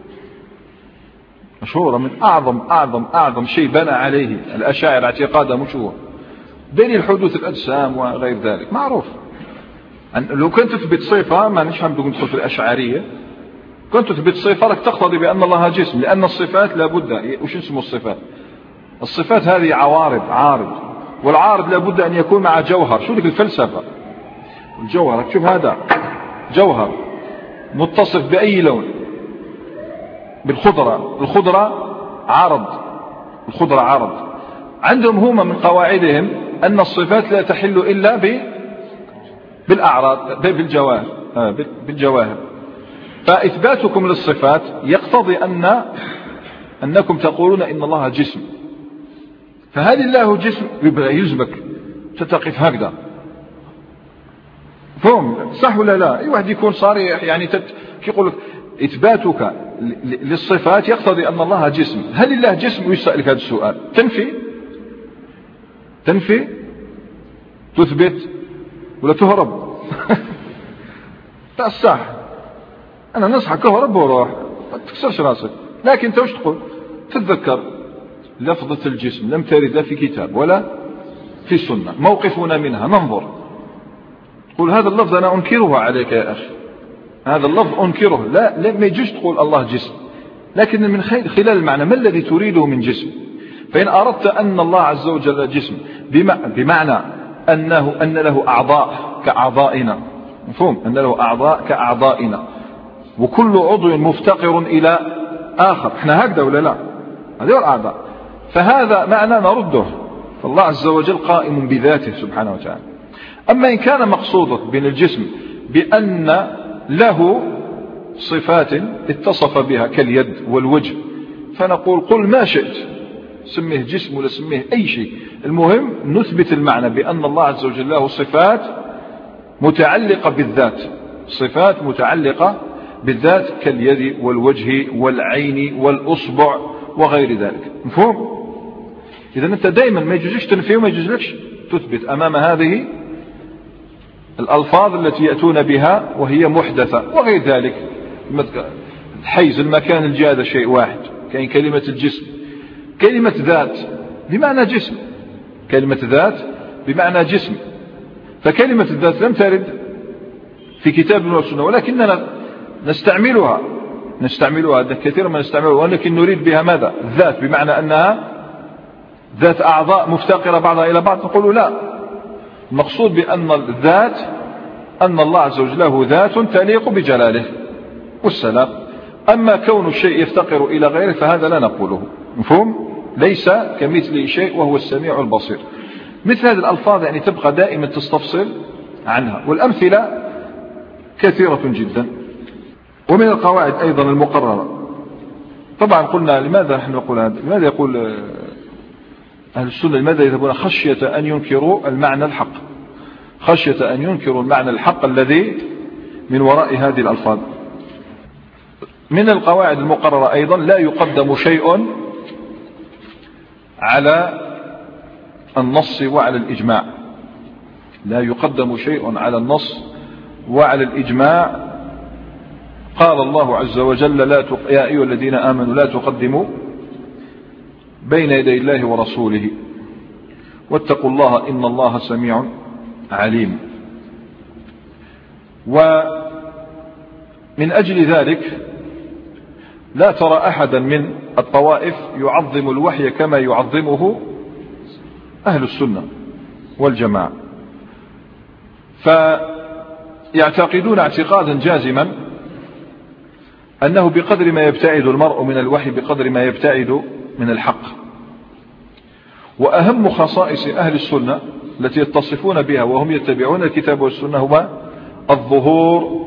A: مشهورة، من أعظم شيء بنى عليه الأشاعرة اعتقادهم مشهور، دليل حدوث الأجسام وغير ذلك معروف. لو كنت تثبت صفة، ما نفهم ندخل في الأشعرية، كنت تثبت صفة لك تقتضي بأن الله جسم، لأن الصفات لابد وش اسمه الصفات هذه عارض، والعارض لابد أن يكون مع جوهر. شو لك الفلسفة؟ الجوهر، تشوف هذا جوهر متصف بأي لون، الخضرة عرض. عندهم هما من قواعدهم أن الصفات لا تحل إلا بالأعراض بالجوهر. بالجواهر. فإثباتكم للصفات يقتضي أنكم تقولون إن الله جسم، فهل الله جسم؟ يبقى يلزمك تتقف هكذا، فهم صح ولا لا؟ أي واحد يكون صريح يعني يقول لك إثباتك للصفات يقتضي أن الله جسم، هل الله جسم؟ ويسألك هذا السؤال، تنفي تثبت ولا تهرب؟ لا صح، أنا نصحك اهرب وروح ما تكسرش راسك. لكن أنت وش تقول؟ تتذكر لفظة الجسم لم ترد لا في كتاب ولا في سنة، موقفنا منها ننظر، تقول هذا اللفظ أنا أنكره عليك يا أخي، هذا اللفظ أنكره، لا ما يجوز تقول الله جسم، لكن من خلال المعنى ما الذي تريده من جسم. فإن أردت أن الله عز وجل جسم بمعنى أن له أعضاء كأعضائنا، مفهوم أن له أعضاء كأعضائنا وكل عضو مفتقر إلى آخر، احنا هكذا ولا لا؟ هذه الأعضاء، فهذا معنى نرده، فالله عز وجل قائم بذاته سبحانه وتعالى. أما إن كان مقصودك بين الجسم بأن له صفات اتصف بها كاليد والوجه، فنقول قل ما شئت، سميه جسم ولا سميه أي شيء، المهم نثبت المعنى بأن الله عز وجل له صفات متعلقة بالذات، صفات متعلقة بالذات كاليد والوجه والعين والأصبع وغير ذلك، مفهوم؟ إذا أنت دائما ما يجوزش تنفي وما يجوزلكش تثبت أمام هذه الألفاظ التي يأتون بها وهي محدثة وغير ذلك. حيز المكان الجي هذا شيء واحد، كاين كلمة الجسم، كلمة ذات بمعنى جسم، كلمة ذات بمعنى جسم، فكلمة الذات لم ترد في كتاب والسنة ولكننا نستعملها كثيرا ما نستعملها، ولكن نريد بها ماذا؟ الذات، بمعنى أنها ذات أعضاء مفتقرة بعضها إلى بعض، نقول لا، المقصود بأن الذات أن الله عز وجل له ذات تليق بجلاله والسلام. أما كون الشيء يفتقر إلى غيره فهذا لا نقوله، مفهوم؟ ليس كمثله شيء وهو السميع البصير. مثل هذه الألفاظ يعني تبقى دائما تستفصل عنها، والأمثلة كثيرة جدا. ومن القواعد أيضا المقررة، طبعا قلنا لماذا نحن نقول هذا، لماذا يقول أهل السنة لماذا يذهبون خشية أن ينكروا المعنى الحق، خشية أن ينكروا المعنى الحق الذي من وراء هذه الألفاظ. من القواعد المقررة أيضا لا يقدم شيء على النص وعلى الإجماع، لا يقدم شيء على النص وعلى الإجماع. قال الله عز وجل يا أيها الذين آمنوا لا تقدموا بين يدي الله ورسوله واتقوا الله إن الله سميع عليم. ومن أجل ذلك لا ترى أحدا من الطوائف يعظم الوحي كما يعظمه أهل السنة والجماعة، فيعتقدون اعتقادا جازما أنه بقدر ما يبتعد المرء من الوحي بقدر ما يبتعد من الحق. وأهم خصائص أهل السنة التي يتصفون بها وهم يتبعون الكتاب والسنة هو الظهور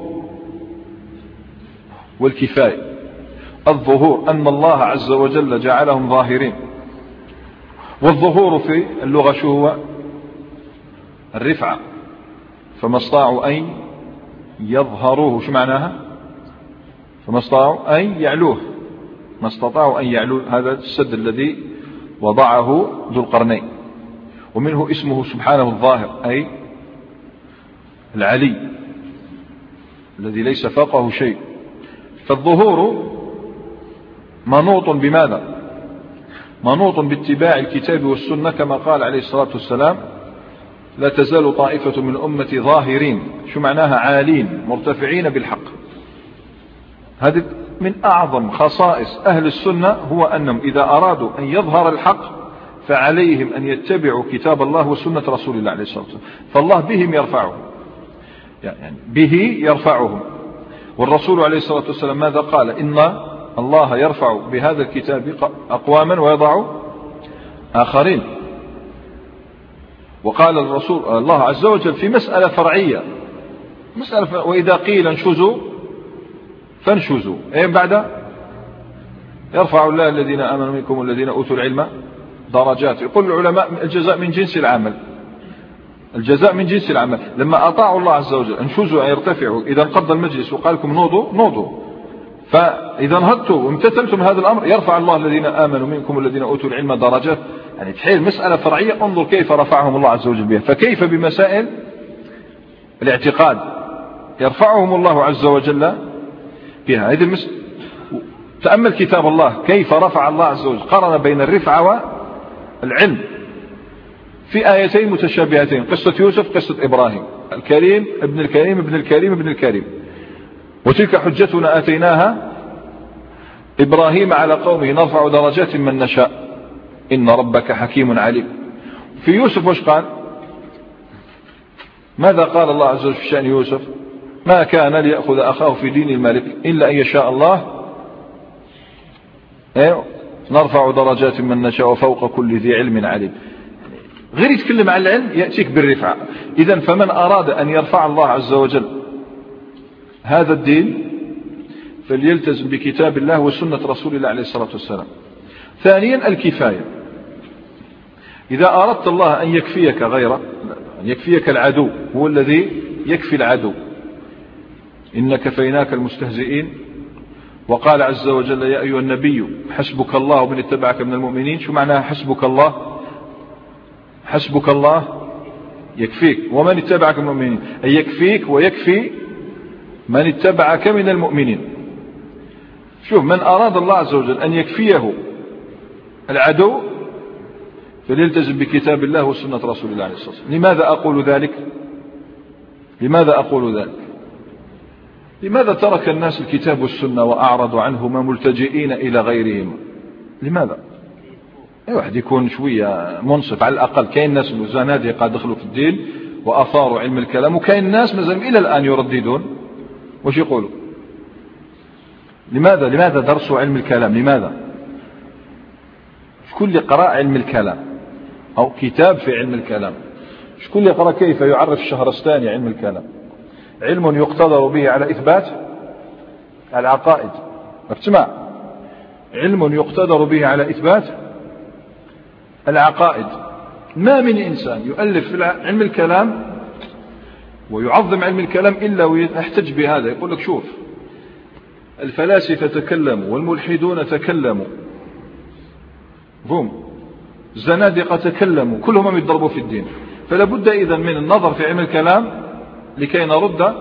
A: والكفاية. الظهور أن الله عز وجل جعلهم ظاهرين، والظهور في اللغة شو هو؟ الرفعة، فما استطاعوا أن يظهروه، شو معناها؟ فما استطاعوا أن يعلوه، ما استطاعوا أن يعلوه، هذا السد الذي وضعه ذو القرنين، ومنه اسمه سبحانه الظاهر أي العلي الذي ليس فوقه شيء. فالظهور منوط بماذا؟ منوط باتباع الكتاب والسنة، كما قال عليه الصلاة والسلام لا تزال طائفة من أمتي ظاهرين، شو معناها؟ عالين مرتفعين بالحق. هذه من أعظم خصائص أهل السنة، هو أنهم إذا أرادوا أن يظهر الحق فعليهم أن يتبعوا كتاب الله وسنة رسول الله عليه الصلاة والسلام، فالله بهم يرفعهم، يعني به يرفعهم. والرسول عليه الصلاة والسلام ماذا قال؟ إن الله يرفع بهذا الكتاب أقواما ويضع آخرين. وقال الرسول الله عز وجل في مسألة فرعية مسألة. وإذا قيل انشزوا فانشزوا، بعد يرفع الله الذين آمنوا منكم والذين أوتوا العلم درجات. يقول العلماء الجزاء من جنس العمل، الجزاء من جنس العمل. لما أطاعوا الله عز وجل انشزوا أن يرتفعوا، إذا انقضى المجلس وقال لكم نوضوا، فإذا انهضتوا وامتثلتم هذا الأمر يرفع الله الذين آمنوا منكم والذين أوتوا العلم درجات. يعني تحيل مسألة فرعية، انظر كيف رفعهم الله عز وجل بها. فكيف بمسائل الاعتقاد يرفعهم الله عز وجل بها. هذه تأمل كتاب الله كيف رفع الله عز وجل، قارن بين الرفعة والعلم في آيتين متشابهتين، قصة يوسف قصة إبراهيم، الكريم ابن الكريم ابن الكريم ابن الكريم. وتلك حجتنا آتيناها إبراهيم على قومه نرفع درجات من نشاء إن ربك حكيم عليم. في يوسف وش قال؟ ماذا قال الله عز وجل في شأن يوسف؟ ما كان ليأخذ أخاه في دين الملك إلا أن يشاء الله نرفع درجات من نشاء وفوق كل ذي علم عليم. غير يتكلم عن العلم يأتيك بالرفعة. إذن فمن أراد أن يرفع الله عز وجل هذا الدين فليلتزم بكتاب الله وسنة رسول الله عليه الصلاة والسلام. ثانيا الكفاية. إذا أردت الله أن يكفيك غيره، أن يكفيك العدو، هو الذي يكفي العدو، إن كفيناك المستهزئين. وقال عز وجل يا أيها النبي حسبك الله ومن اتبعك من المؤمنين. شو معناها حسبك الله؟ حسبك الله يكفيك، ومن اتبعك من المؤمنين أي يكفيك ويكفي من اتبعك من المؤمنين. شوف، من أراد الله عز وجل أن يكفيه العدو فليلتزم بكتاب الله وسنة رسول الله عليه الصلاة والسلام. لماذا أقول ذلك؟ لماذا أقول ذلك؟ لماذا ترك الناس الكتاب والسنة وأعرضوا عنهما ملتجئين إلى غيرهم؟ لماذا؟ أي واحد يكون شوية منصف على الأقل. كاين ناس زنادقة دخلوا في الدين وأثاروا علم الكلام، وكاين ناس مازال إلى الآن يرددون. وش يقولوا؟ لماذا درسوا علم الكلام؟ لماذا؟ شكون اللي قرأ علم الكلام أو كتاب في علم الكلام؟ شكون اللي قرأ كيف يعرف الشهرستاني علم الكلام؟ علم يقتدر به على إثبات العقائد. افتمع، علم يقتدر به على إثبات العقائد. ما من إنسان يؤلف في علم الكلام ويعظم علم الكلام إلا ويحتج بهذا. يقول لك شوف، الفلاسفة تكلموا والملحدون تكلموا، هم الزنادقة تكلموا، كلهم يضربوا في الدين. فلا بد إذن من النظر في علم الكلام لكي نرد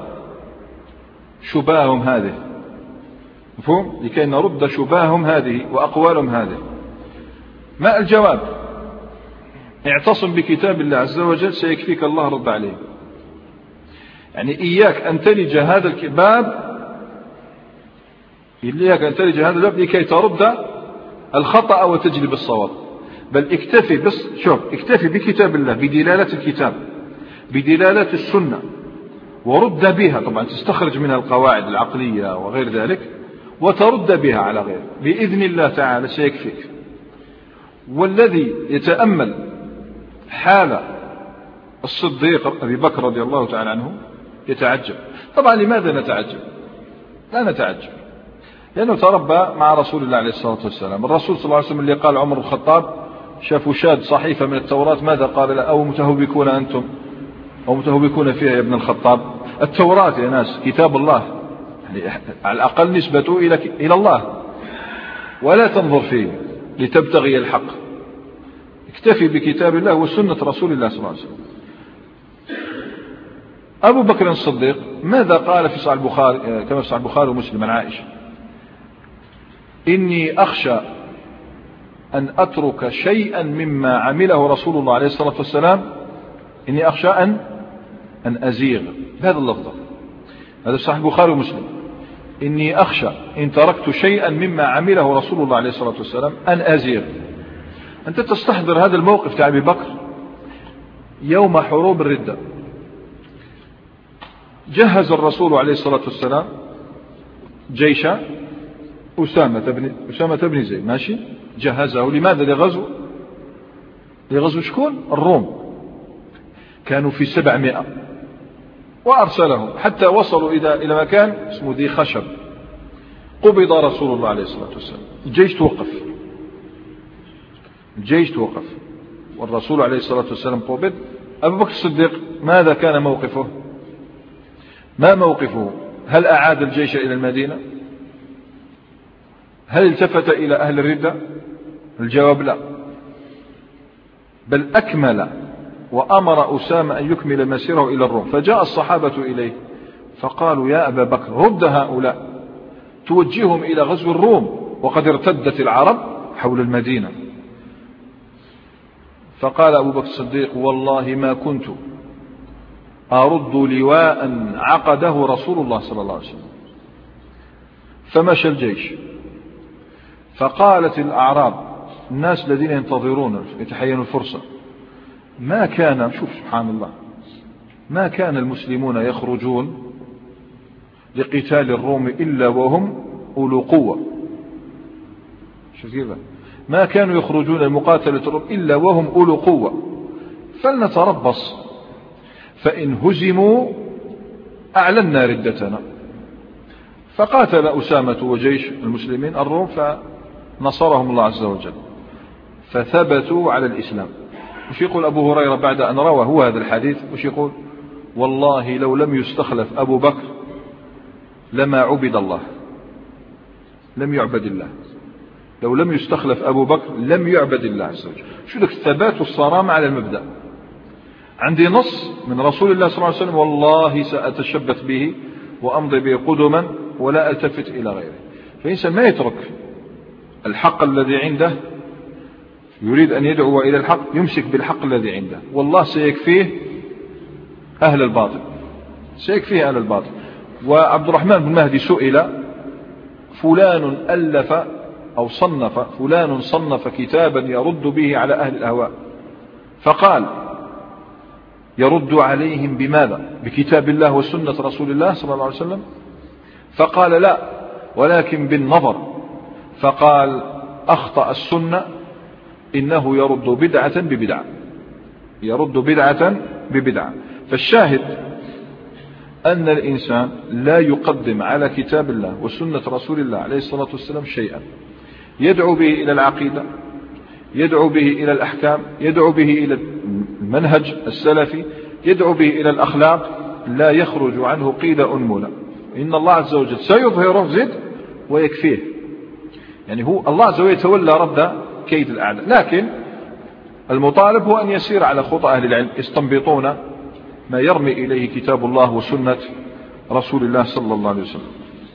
A: شبههم هذه، مفهوم؟ لكي نرد شبههم هذه وأقوالهم هذه. ما الجواب؟ اعتصم بكتاب الله عز وجل سيكفيك الله رد عليه. يعني إياك أن تلج هذا الباب، إياك أن تلج هذا الباب لكي ترد الخطأ وتجلب الصواب، بل اكتفي بس. شوف، اكتفي بكتاب الله بدلالة الكتاب بدلالة السنة ورد بها. طبعا تستخرج منها القواعد العقلية وغير ذلك وترد بها على غير، بإذن الله تعالى سيكفيك. والذي يتأمل حال الصديق أبي بكر رضي الله تعالى عنه يتعجب. طبعا لماذا نتعجب؟ لا نتعجب لأنه تربى مع رسول الله عليه الصلاة والسلام. الرسول صلى الله عليه وسلم اللي قال عمر الخطاب شافوا شاد صحيفة من التوراة، ماذا قال له؟ أو متهوبكون أنتم أو متهوبكون فيها يا ابن الخطاب؟ التوراة يا ناس كتاب الله، يعني على الأقل نسبته إلى الله، ولا تنظر فيه لتبتغي الحق. اكتفي بكتاب الله وسنة رسول الله صلى الله عليه وسلم. أبو بكر الصديق ماذا قال في صحيح البخاري كما في صحيح البخاري ومسلم عن عائشة؟ إني أخشى أن أترك شيئا مما عمله رسول الله عليه الصلاة والسلام، إني أخشى أن أزيغ. بهذا اللفظ، هذا صحيح البخاري ومسلم. إني أخشى إن تركت شيئا مما عمله رسول الله عليه الصلاة والسلام أن أزيغ. أنت تستحضر هذا الموقف تاع أبي بكر يوم حروب الردة. جهز الرسول عليه الصلاة والسلام جيش أسامة بن زيد، ماشي، جهزه لماذا؟ لغزو شكون؟ الروم. كانوا في 700 وأرسلهم حتى وصلوا إلى مكان اسمه ذي خشب. قبض رسول الله عليه الصلاة والسلام. الجيش توقف والرسول عليه الصلاة والسلام قبض. أبو بكر الصديق ماذا كان موقفه؟ ما موقفه؟ هل أعاد الجيش إلى المدينة؟ هل التفت إلى أهل الردة؟ الجواب لا، بل أكمل وأمر أسامة أن يكمل مسيره إلى الروم. فجاء الصحابة إليه فقالوا يا أبا بكر رد هؤلاء توجههم إلى غزو الروم وقد ارتدت العرب حول المدينة. فقال أبو بكر الصديق والله ما كنت أرد لواء عقده رسول الله صلى الله عليه وسلم. فمشى الجيش. فقالت الأعراب الناس الذين ينتظرون يتحينوا الفرصة ما كان، شوف سبحان الله، ما كان المسلمون يخرجون لقتال الروم إلا وهم أولو قوة. شوف كيف ما كانوا يخرجون لمقاتلة الروم إلا وهم أولو قوة. فلنتربص فإن هزموا أعلنا ردتنا. فقاتل أسامة وجيش المسلمين الروم فنصرهم الله عز وجل فثبتوا على الإسلام. وش يقول أبو هريرة بعد أن روى هو هذا الحديث؟ وش يقول؟ والله لو لم يستخلف أبو بكر لما عبد الله، لم يعبد الله. لو لم يستخلف أبو بكر لم يعبد الله عز وجل. شو لك الثبات والصرامة على المبدأ. عندي نص من رسول الله صلى الله عليه وسلم والله سأتشبث به وأمضي به قدما ولا ألتفت إلى غيره. فإنسان ما يترك الحق الذي عنده، يريد أن يدعو إلى الحق يمسك بالحق الذي عنده، والله سيكفيه أهل الباطل، سيكفيه أهل الباطل. وعبد الرحمن بن مهدي سئل فلان ألف أو فلان صنف كتابا يرد به على أهل الأهواء، فقال يرد عليهم بماذا؟ بكتاب الله وسنة رسول الله صلى الله عليه وسلم؟ فقال لا، ولكن بالنظر. فقال أخطأ السنة، إنه يرد بدعة ببدعة، يرد بدعة ببدعة. فالشاهد أن الإنسان لا يقدم على كتاب الله وسنة رسول الله عليه الصلاة والسلام شيئا يدعو به إلى العقيدة، يدعو به إلى الأحكام، يدعو به إلى المنهج السلفي، يدعو به إلى الأخلاق، لا يخرج عنه قيل أنملة. إن الله عز وجل سيظهره زد ويكفيه. يعني هو الله عز وجل يتولى رد كيد الأعداء، لكن المطالب هو أن يسير على خطى أهل العلم يستنبطون ما يرمي إليه كتاب الله وسنة رسول الله صلى الله عليه وسلم.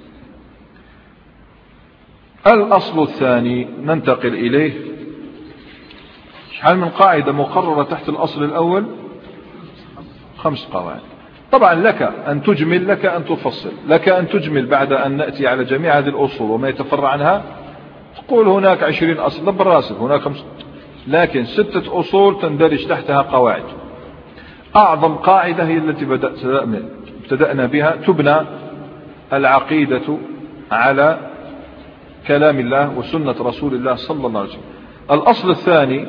A: الأصل الثاني ننتقل إليه. شحال من قاعدة مقررة تحت الأصل الأول؟ 5 قواعد. طبعا لك أن تجمل، لك أن تفصل، لك أن تجمل بعد أن نأتي على جميع هذه الأصول وما يتفرع عنها، تقول هناك 20 أصل بالراسب، هناك 5، لكن 6 أصول تندرج تحتها قواعد. أعظم قاعدة هي التي ابتدأنا بها، تبنى العقيدة على كلام الله وسنة رسول الله صلى الله عليه وسلم. الأصل الثاني،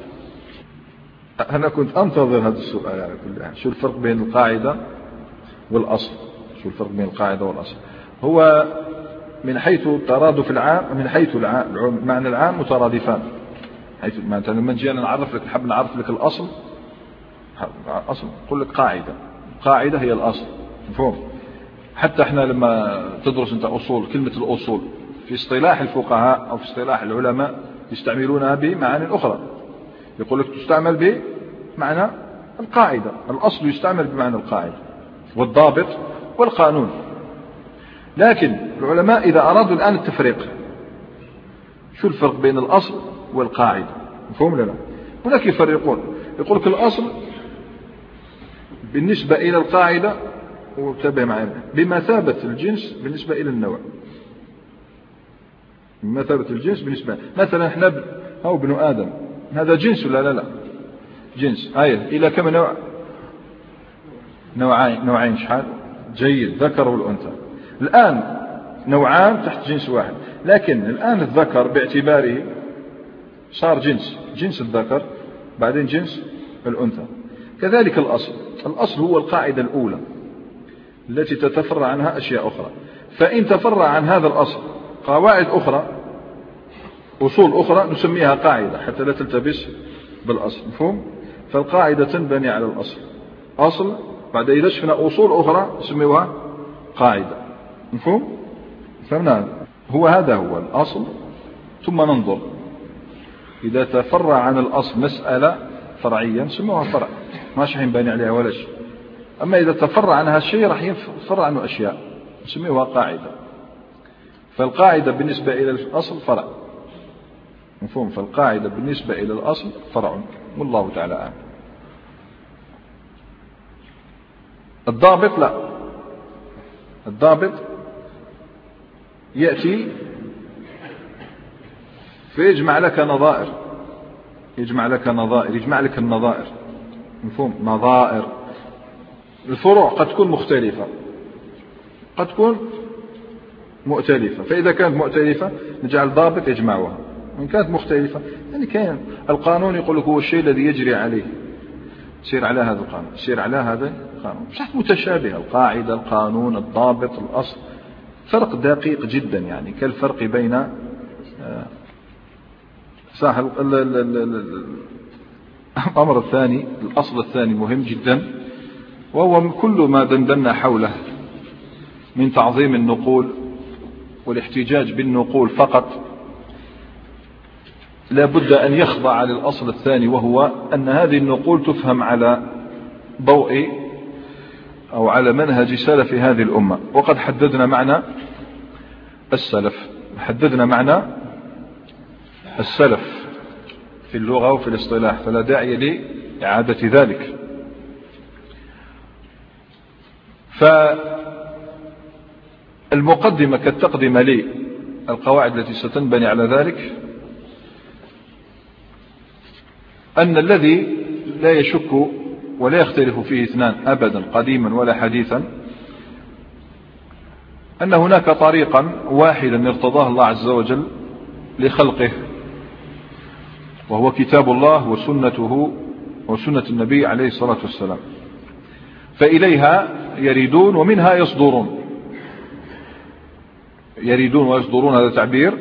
A: أنا كنت أنتظر هذا السؤال على كل حال، شو الفرق بين القاعدة والأصل؟ شو الفرق بين القاعدة والأصل؟ هو من حيث ترادف العام، من حيث المعنى العام مترادفان. حيث مثلا لما نجي نعرف لك، نحب نعرف لك الأصل، أصل نقول لك قاعدة، القاعدة هي الأصل، مفهوم؟ حتى احنا لما تدرس انت أصول، كلمة الأصول في اصطلاح الفقهاء أو في اصطلاح العلماء يستعملونها بمعاني أخرى. يقول لك تستعمل بمعنى القاعدة، الأصل يستعمل بمعنى القاعدة والضابط والقانون. لكن العلماء إذا أرادوا الآن التفريق، شو الفرق بين الأصل والقاعدة؟ مفهوم لنا؟ هناك يفرقون، يقول لك الأصل بالنسبة إلى القاعدة، وتابع معنا، بمثابة الجنس بالنسبة إلى النوع. بمثابة الجنس بالنسبة، مثلا احنا أو ابن آدم، هذا جنس ولا لا؟ جنس. إلى كم نوع؟ نوعين. شحال؟ جيد، ذكر والأنثى. الآن نوعان تحت جنس واحد، لكن الآن الذكر باعتباره صار جنس الذكر، بعدين جنس الأنثى. كذلك الأصل هو القاعدة الأولى، التي تتفرع عنها أشياء أخرى. فإن تفرع عن هذا الأصل قواعد أخرى أصول أخرى نسميها قاعدة حتى لا تلتبس بالأصل. مفهوم؟ فالقاعدة تنبني على الأصل. أصل بعد إذا شفنا أصول أخرى نسميها قاعدة. مفهوم؟ فهمنا؟ هذا هو الأصل. ثم ننظر إذا تفرع عن الأصل مسألة فرعية نسميها فرع ماشي حينبني عليها ولا شيء. أما إذا تفرع عنها شيء راح يفرع عنه أشياء نسميها قاعدة. فالقاعدة بالنسبة إلى الأصل فرع. مفهوم؟ فالقاعدة بالنسبة إلى الأصل فرع. والله تعالى أعلم. الضابط لا، الضابط يأتي فيجمع لك نظائر، يجمع لك النظائر. مفهوم؟ نظائر. الفروع قد تكون مختلفة قد تكون مؤتلفة، فإذا كانت مؤتلفة نجعل ضابط يجمعها. وإن كانت مختلفة يعني كان القانون يقول لك هو الشيء الذي يجري عليه، سير على هذا القانون، سير على هذا القانون. صح متشابهة القاعدة، القانون، الضابط، الأصل، فرق دقيق جدا يعني كالفرق بين صح. الأمر الثاني، الأصل الثاني مهم جدا، وهو كل ما دندنا حوله من تعظيم النقول والاحتجاج بالنقول فقط لا بد أن يخضع للأصل الثاني، وهو أن هذه النقول تفهم على ضوء أو على منهج سلف هذه الأمة. وقد حددنا معنى السلف، حددنا معنى السلف في اللغة وفي الاصطلاح، فلا داعي لإعادة ذلك. فالمقدمة كالتقدمة للقواعد التي ستنبني على ذلك أن الذي لا يشك ولا يختلف فيه اثنان أبدا قديما ولا حديثا أن هناك طريقا واحدا ارتضاه الله عز وجل لخلقه، وهو كتاب الله وسنته وسنة النبي عليه الصلاة والسلام. فإليها يريدون ومنها يصدرون. يريدون ويصدرون هذا تعبير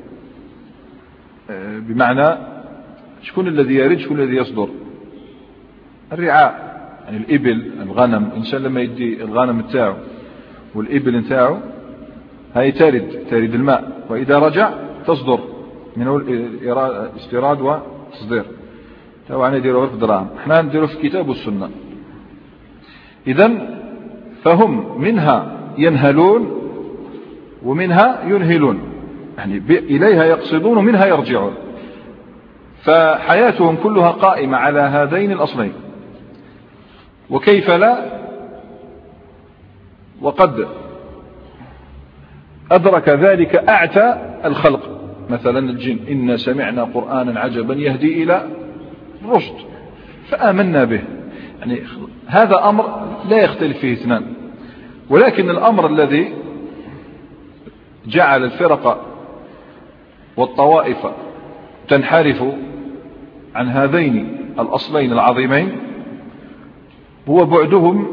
A: بمعنى شكون الذي يريد شكون الذي يصدر؟ الرعاء، يعني الإبل، الغنم. الإنسان لما يدي الغنم بتاعه والإبل بتاعه هاي ترد الماء، وإذا رجع تصدر منه الاستيراد والتصدير. طبعا يديروا في الدراهم، احنا نديروا في الكتاب والسنة. إذن فهم منها ينهلون ومنها ينهلون، يعني إليها يقصدون ومنها يرجعون. فحياتهم كلها قائمة على هذين الأصلين. وكيف لا، وقد أدرك ذلك أعتى الخلق. مثلا الجن، إن سمعنا قرآنا عجبا يهدي إلى الرشد فآمنا به. يعني هذا أمر لا يختلف فيه اثنان. ولكن الأمر الذي جعل الفرق والطوائف تنحرف عن هذين الأصلين العظيمين هو بعدهم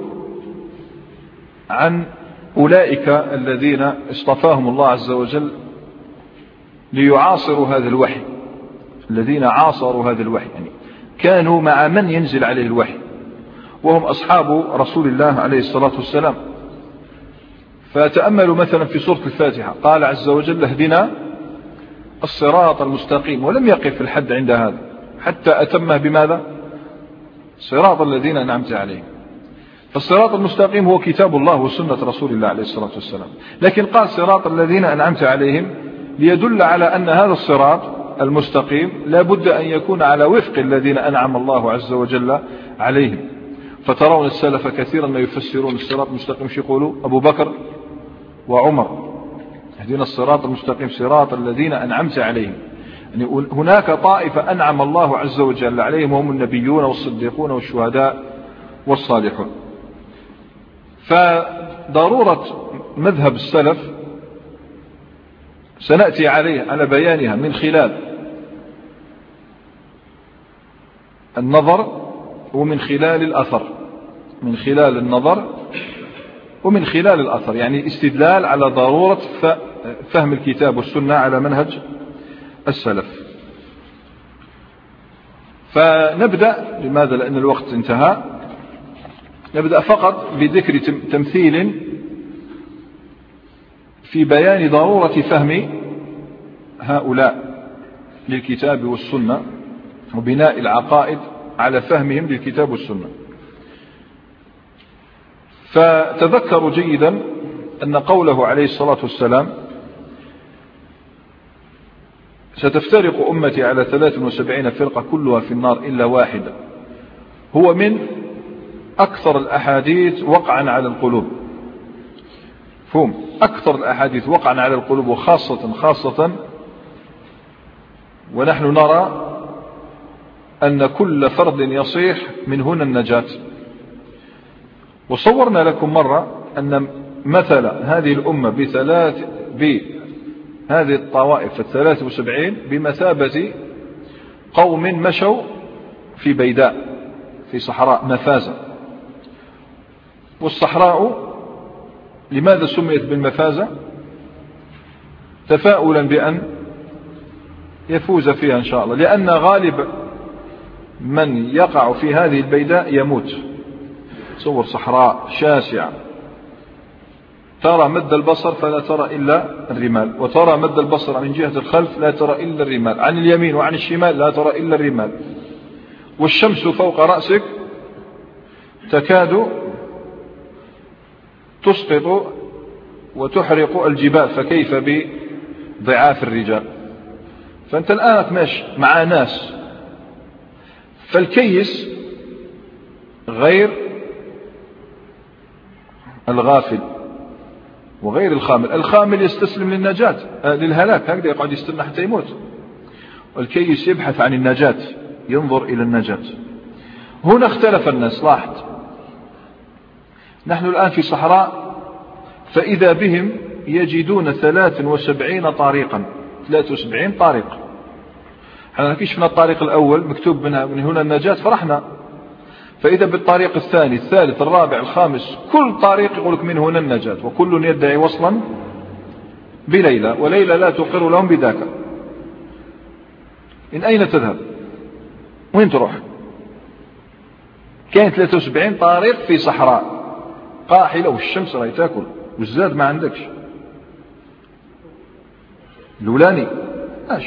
A: عن أولئك الذين اصطفاهم الله عز وجل ليعاصروا هذا الوحي. الذين عاصروا هذا الوحي يعني كانوا مع من ينزل عليه الوحي، وهم أصحاب رسول الله عليه الصلاة والسلام. فتأملوا مثلا في سورة الفاتحة، قال عز وجل اهدنا الصراط المستقيم، ولم يقف الحد عند هذا حتى أتمه بماذا؟ صراط الذين أنعمت عليهم. فالصراط المستقيم هو كتاب الله وسنة رسول الله عليه الصلاة والسلام، لكن قال صراط الذين أنعمت عليهم ليدل على أن هذا الصراط المستقيم لا بد أن يكون على وفق الذين أنعم الله عز وجل عليهم. فترون السلف كثيرا ما يفسرون الصراط المستقيم يقولوا أبو بكر وعمر، اهدنا الصراط المستقيم صراط الذين أنعمت عليهم. يعني هناك طائفة أنعم الله عز وجل عليهم، هم النبيون والصديقون والشهداء والصالحون. فضرورة مذهب السلف سنأتي على بيانها من خلال النظر ومن خلال الأثر. من خلال النظر ومن خلال الأثر، يعني استدلال على ضرورة فهم الكتاب والسنة على منهج السلف. فنبدأ، لماذا؟ لأن الوقت انتهى. نبدأ فقط بذكر تمثيل في بيان ضرورة فهم هؤلاء للكتاب والسنة وبناء العقائد على فهمهم للكتاب والسنة. فتذكروا جيدا أن قوله عليه الصلاة والسلام ستفترق أمتي على 73 فرقة كلها في النار إلا واحدة، هو من أكثر الأحاديث وقعا على القلوب. فهم أكثر الأحاديث وقعا على القلوب، وخاصة ونحن نرى أن كل فرد يصيح من هنا النجاة. وصورنا لكم مرة أن مثل هذه الأمة بهذه الطوائف 73 بمثابة قوم مشوا في بيداء في صحراء مفازة. والصحراء لماذا سميت بالمفازة؟ تفاؤلا بأن يفوز فيها إن شاء الله، لأن غالب من يقع في هذه البيداء يموت. تصور صحراء شاسعة، ترى مد البصر فلا ترى إلا الرمال، وترى مد البصر من جهة الخلف لا ترى إلا الرمال، عن اليمين وعن الشمال لا ترى إلا الرمال، والشمس فوق رأسك تكاد تسقط وتحرق الجبال، فكيف بضعاف الرجال؟ فأنت الآن ماشي مع ناس. فالكيس غير الغافل وغير الخامل. الخامل يستسلم للنجاة للهلاك، هكذا يقعد يستنى حتى يموت. والكيس يبحث عن النجاة، ينظر إلى النجاة. هنا اختلف الناس. لاحظ، نحن الآن في صحراء، فإذا بهم يجدون 73 طريقا، 73 طريق. احنا كشفنا الطريق الأول مكتوب من هنا النجاة، فرحنا. فإذا بالطريق الثاني الثالث الرابع الخامس، كل طريق يقولك من هنا النجاة، وكل يدعي وصلا بليلى، وليلى لا تقر لهم بذاك. من أين تذهب؟ وين تروح؟ كان 73 طريق في صحراء قاحلة، والشمس راهي تاكل، والزاد ما عندكش. الأولاني اش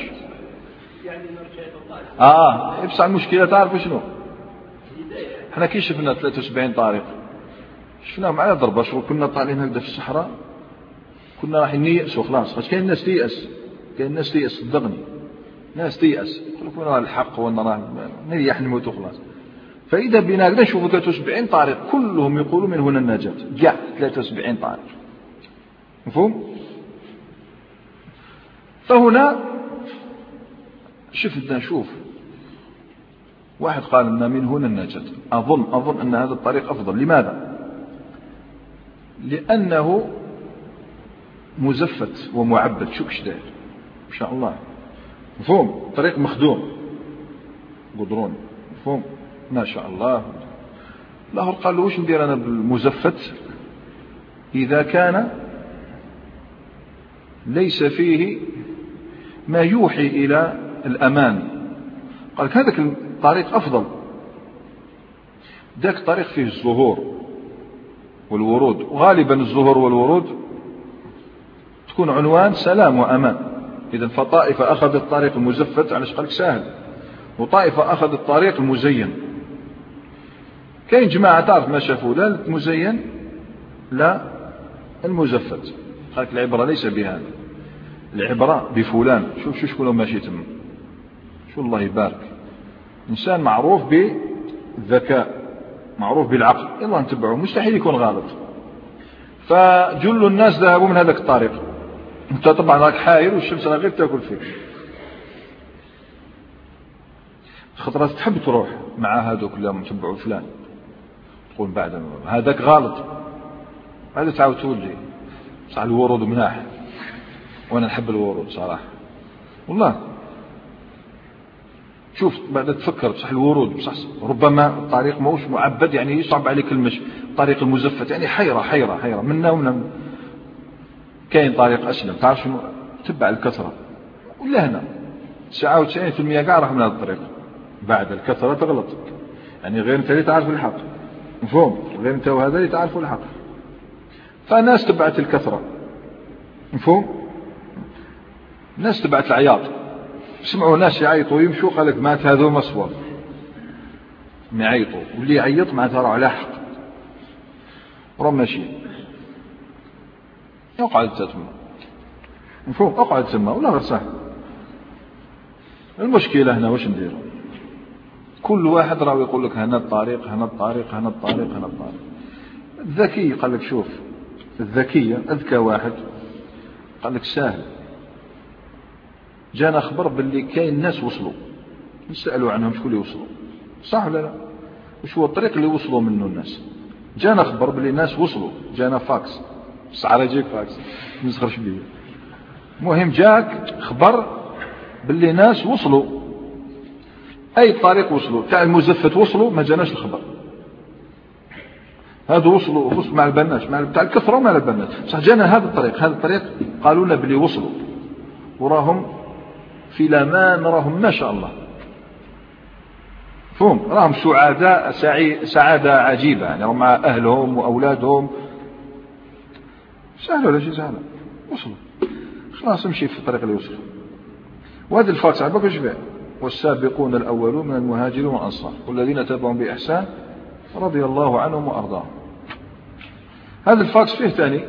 A: بس المشكلة تعرف شنو؟ احنا كي شفنا 73 طريق شفناهم على ضربة شغل، كنا طالعين هكذا في الصحراء، كنا راح نيأس وخلاص. خاطر كاين الناس تيأس، كاين الناس تيأس، صدقني ناس تيأس، يقول لك وين راه الحق وين راه نريح نموت وخلاص. فإذا بنا هكذا نشوفوا 73 طريق كلهم يقولوا من هنا النجاة، كاع 73 طريق. مفهوم؟ فهنا نشوف واحد قال لنا من هنا النجاة. أظن أن هذا الطريق أفضل. لماذا؟ لأنه مزفت ومعبد. شوف ايش داير إن شاء الله. مفهوم؟ طريق مخدوم قدرون. مفهوم؟ ما شاء الله. الآخر قال له وش ندير أنا بالمزفت إذا كان ليس فيه ما يوحي إلى الأمان؟ قال هذاك الطريق أفضل، ذاك الطريق فيه الزهور والورود، وغالبا الزهور والورود تكون عنوان سلام وأمان. إذن فطائفة أخذ الطريق المزفت، علاش قالك سهل، وطائفة أخذ الطريق المزين. كاين جماعة تعرف ما شافوا لا المزين لا المزفت. قالك العبرة ليس بهذا، العبرة بفلان. شوف شكون ماشي تم، شو الله يبارك، إنسان معروف بالذكاء، معروف بالعقل، يلا نتبعه، مستحيل يكون غلط. فجل الناس ذهبوا من هذاك الطريق. انت طبعا راك حاير والشمس غير تاكل فيك. خطرات تحب تروح مع هذوك اللي متبعوا فلان، تقول بعد هذاك غلط، هذا تعاود تولي صح. الورود مناح، وانا نحب الورود صراحه والله. شوف بعد تفكر بصح الورود بصح ربما الطريق موش معبد يعني يصعب عليك المشي، طريق المزفت يعني حيرة منا ومن كاين طريق أسلم تعرف شنو تبع الكثرة ولا هنا 99% كاع راح من هذا الطريق. بعد الكثرة تغلط يعني غير انت اللي تعرف الحق مفهوم، غير انت وهذا اللي تعرف الحق. فالناس تبعت الكثرة مفهوم، الناس تبعت العياط، سمعوا ناس يعيطوا يمشوا قال لك مات هذو مصور يعيطوا، واللي يعيط معناتها راه على حق راه ماشي. اقعد تما مفهوم، اقعد تما ولا غير صح. المشكلة هنا واش نديروا؟ كل واحد راه يقول لك هنا الطريق هنا الطريق هنا الطريق هنا الطريق. الذكي قال لك شوف، الذكية أذكى واحد قال لك سهل، جانا خبر باللي كاين ناس وصلوا نسألوا عنهم شكون اللي وصلوا صح ولا لا، وش هو الطريق اللي وصلوا منه الناس. جانا خبر باللي ناس وصلوا، جانا فاكس سعر يجيك فاكس نسخرش بيه، مهم جاك خبر باللي ناس وصلوا، اي طريق وصلوا تاع المزفت وصلوا ما جاناش الخبر، هذا وصلوا مع البناش مع تاع الكثرة ومع البناش صح. جانا هذا الطريق قالوا لنا بلي وصلوا وراهم في الامان، راهم ما شاء الله فهم، راهم سعداء سعادة عجيبة يعني، راهم مع اهلهم واولادهم. سهل ولا شيء سهل، وصلوا خلاص امشي في الطريق اللي وصلوا. وهذا الفاكس عباك ايش فيه؟ والسابقون الاولون من المهاجرين والانصار والذين تبعهم باحسان رضي الله عنهم وارضاهم. هذا الفاكس فيه ثاني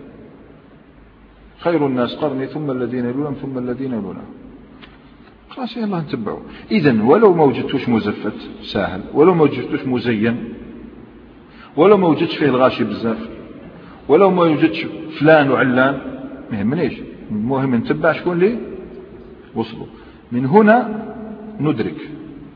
A: خير الناس قرني ثم الذين يلونهم ثم الذين يلونهم. خلاص يلا نتبعوا. اذا ولو ما وجدتوش مزفت سهل، ولو ما وجدتوش مزين، ولو ما وجدتش فيه الغاشي بزاف، ولو ما وجدتش فلان وعلان ما يهمنيش، المهم نتبع شكون اللي وصلوا. من هنا ندرك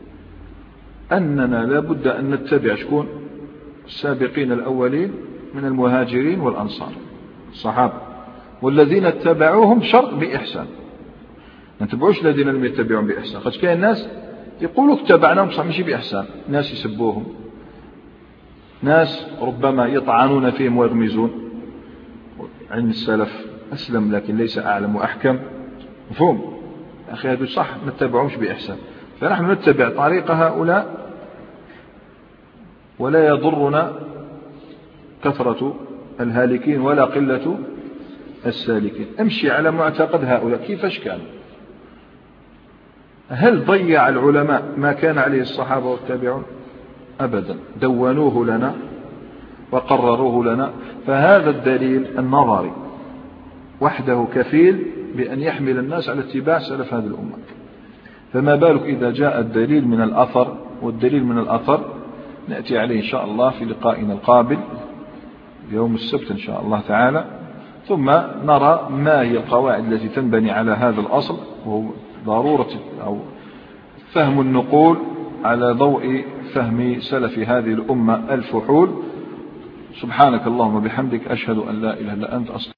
A: أننا لابد أن نتبع شكون السابقين الأولين من المهاجرين والأنصار الصحابة، والذين اتبعوهم شرط بإحسان، ما نتبعوش الذين لم يتبعون بإحسان. قد كان الناس يقولوا اتبعناهم صح ماشي بإحسان، ناس يسبوهم، ناس ربما يطعنون فيهم ويغمزون. علم السلف أسلم لكن ليس أعلم وأحكم مفهوم أخي، هذا صح ما نتبعهمش بإحسان. فنحن نتبع طريق هؤلاء ولا يضرنا كثرة الهالكين ولا قلة السالكين. امشي على معتقد هؤلاء كيفاش كان. هل ضيع العلماء ما كان عليه الصحابة والتابعون؟ أبدا، دونوه لنا وقرروه لنا. فهذا الدليل النظري وحده كفيل بأن يحمل الناس على اتباع سلف هذه الأمة، فما بالك إذا جاء الدليل من الأثر. والدليل من الأثر نأتي عليه إن شاء الله في لقائنا القابل يوم السبت إن شاء الله تعالى، ثم نرى ما هي القواعد التي تنبني على هذا الأصل، وهو ضرورة أو فهم النقول على ضوء فهم سلف هذه الأمة الفحول. سبحانك اللهم وبحمدك أشهد أن لا إله إلا أنت أستغفرك.